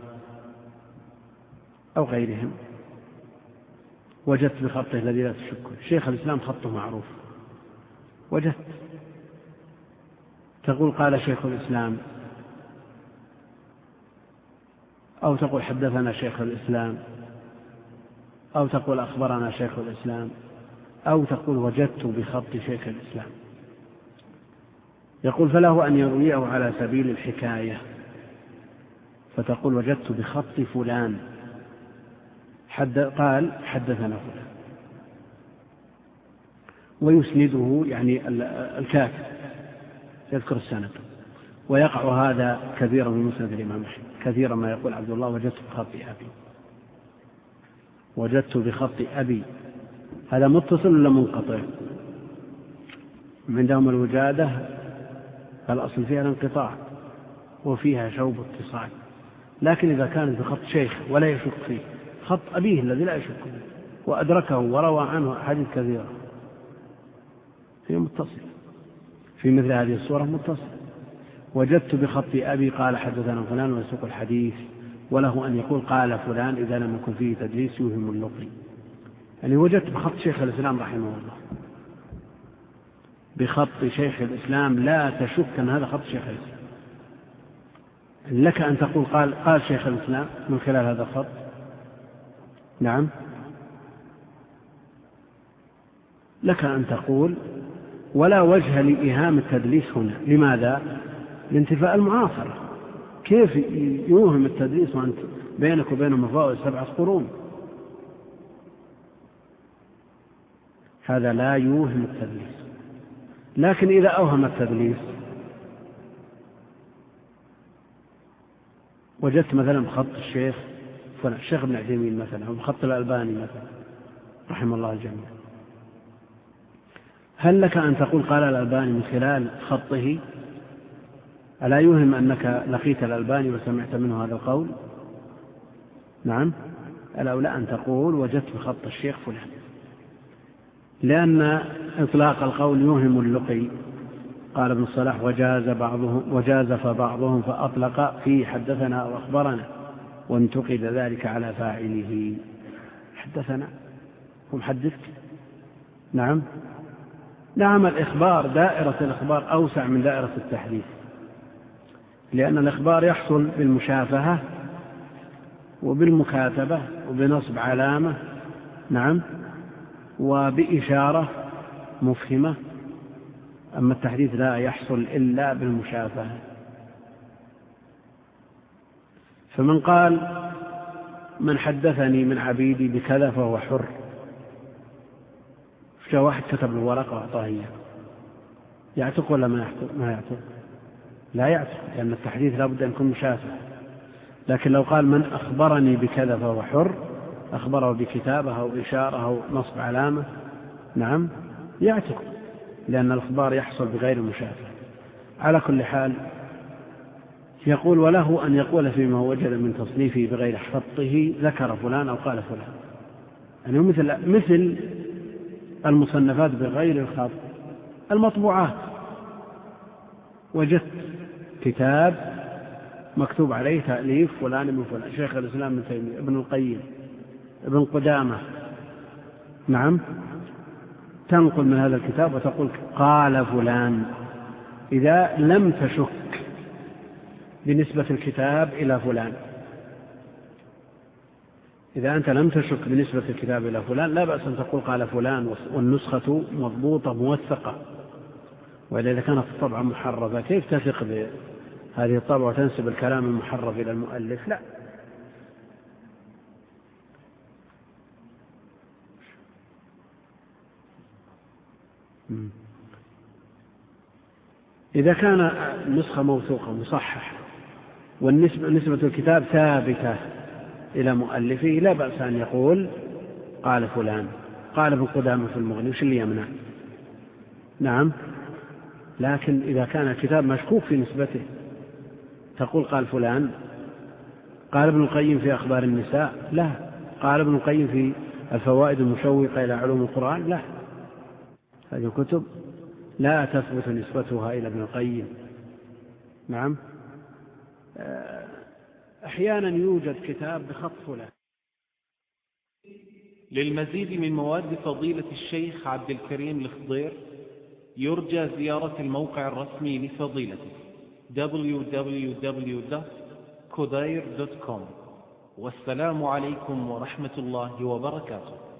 أو غيرهم، وجدت بخطه الذي لا تشك. شيخ الإسلام خطه معروف، وجدت تقول قال شيخ الإسلام، أو تقول حدثنا شيخ الإسلام، أو تقول أخبرنا شيخ الإسلام، أو تقول وجدت بخط شيخ الإسلام. يقول فله أن يرويه على سبيل الحكاية، فتقول وجدت بخط فلان قال حدثنا فلان، ويسنده يعني الكاتب يذكر السند. ويقع هذا كثيرا من مسند الإمام أحمد، كثيرا ما يقول عبد الله وجدت بخط أبي، وجدت بخط أبي. هذا متصل ولا منقطع؟ عندهم الوجادة الأصل فيها الانقطاع وفيها شوب اتصال، لكن إذا كانت بخط شيخ ولا يشك فيه، خط أبيه الذي لا يشك فيه وأدركه وروى عنه أحاديث كثيرة، هي متصل في مثل هذه الصورة متصل. وجدت بخط أبي قال حدثنا فلان ويسوق الحديث، وله أن يقول قال فلان إذا لم يكن فيه تدليس يوهم اللقي. يعني وجدت بخط شيخ الإسلام رحمه الله، بخط شيخ الإسلام لا تشك أن هذا خط شيخ الإسلام، لك أن تقول قال شيخ الإسلام من خلال هذا الخط. نعم، لك أن تقول، ولا وجه لإيهام التدليس هنا. لماذا؟ لانتفاء المعاصرة. كيف يوهم التدليس وأنت بينك وبينه مفاوز 7 قرون؟ هذا لا يوهم التدليس. لكن إذا أوهم التدليس، وجدت مثلا بخط الشيخ فلان، الشيخ ابن عثيمين مثلا، أو بخط الألباني مثلا رحمه الله الجميع، هل لك أن تقول قال الألباني من خلال خطه؟ ألا يوهم أنك لقيت الألباني وسمعت منه هذا القول؟ نعم، الأولى أن تقول وجدت بخط الشيخ فلان، لأن إطلاق القول يوهم اللقي. قال ابن الصلاح وجازف بعضهم فأطلق فيه حدثنا أو أخبرنا، وانتقد ذلك على فاعله. حدثنا هو محدث؟ نعم، الإخبار دائرة الإخبار أوسع من دائرة التحديث، لأن الإخبار يحصل بالمشافهة وبالمكاتبة وبنصب علامة، نعم، وبإشارة مفهمة، أما التحديث لا يحصل إلا بالمشافهة. فمن قال من حدثني من عبيدي بكذا فهو حر، جاء واحد كتب له ورقة وأعطاه إياه، يعتق ولا ما يعتق؟ لا يعتق، لأن التحديث لا بد أن يكون مشافه. لكن لو قال من أخبرني بكذا فهو حر، أخبره بكتابة أو إشارة أو نصب علامة، نعم يعتق، لأن الإخبار يحصل بغير مشافه. على كل حال يقول وله أن يقول فيما وجد من تصنيفه بغير خطه ذكر فلان أو قال فلان، يعني مثل المصنفات بغير الخط المطبوعات. وجدت كتاب مكتوب عليه تأليف فلان من فلان، شيخ الإسلام ابن تيمية، ابن القيم، ابن قدامة، نعم، تنقل من هذا الكتاب وتقول قال فلان، إذا لم تشك بنسبة الكتاب إلى فلان، إذا أنت لم تشك بنسبة الكتاب إلى فلان لا بأس أن تقول قال فلان والنسخة مضبوطة موثقة. وإذا كانت الطبعة محرفة كيف تثق بهذه الطبعة وتنسب الكلام المحرف إلى المؤلف؟ لا. إذا كان النسخة موثوقة مصححة ونسبة الكتاب ثابتة إلى مؤلفه لا بأس أن يقول قال فلان، قال ابن قدامة في المغني، وش اللي يمنع؟ نعم. لكن إذا كان الكتاب مشكوك في نسبته تقول قال فلان، قال ابن القيم في أخبار النساء، لا، قال ابن القيم في الفوائد المشوقة إلى علوم القرآن، لا، هذه الكتب لا تثبت نسبتها إلى ابن القيم. نعم. أحيانا يوجد كتاب بخط فلان. للمزيد من مواد فضيلة الشيخ عبد الكريم الخضير يرجى زيارة الموقع الرسمي لفضيلته www.khudair.com. والسلام عليكم ورحمة الله وبركاته.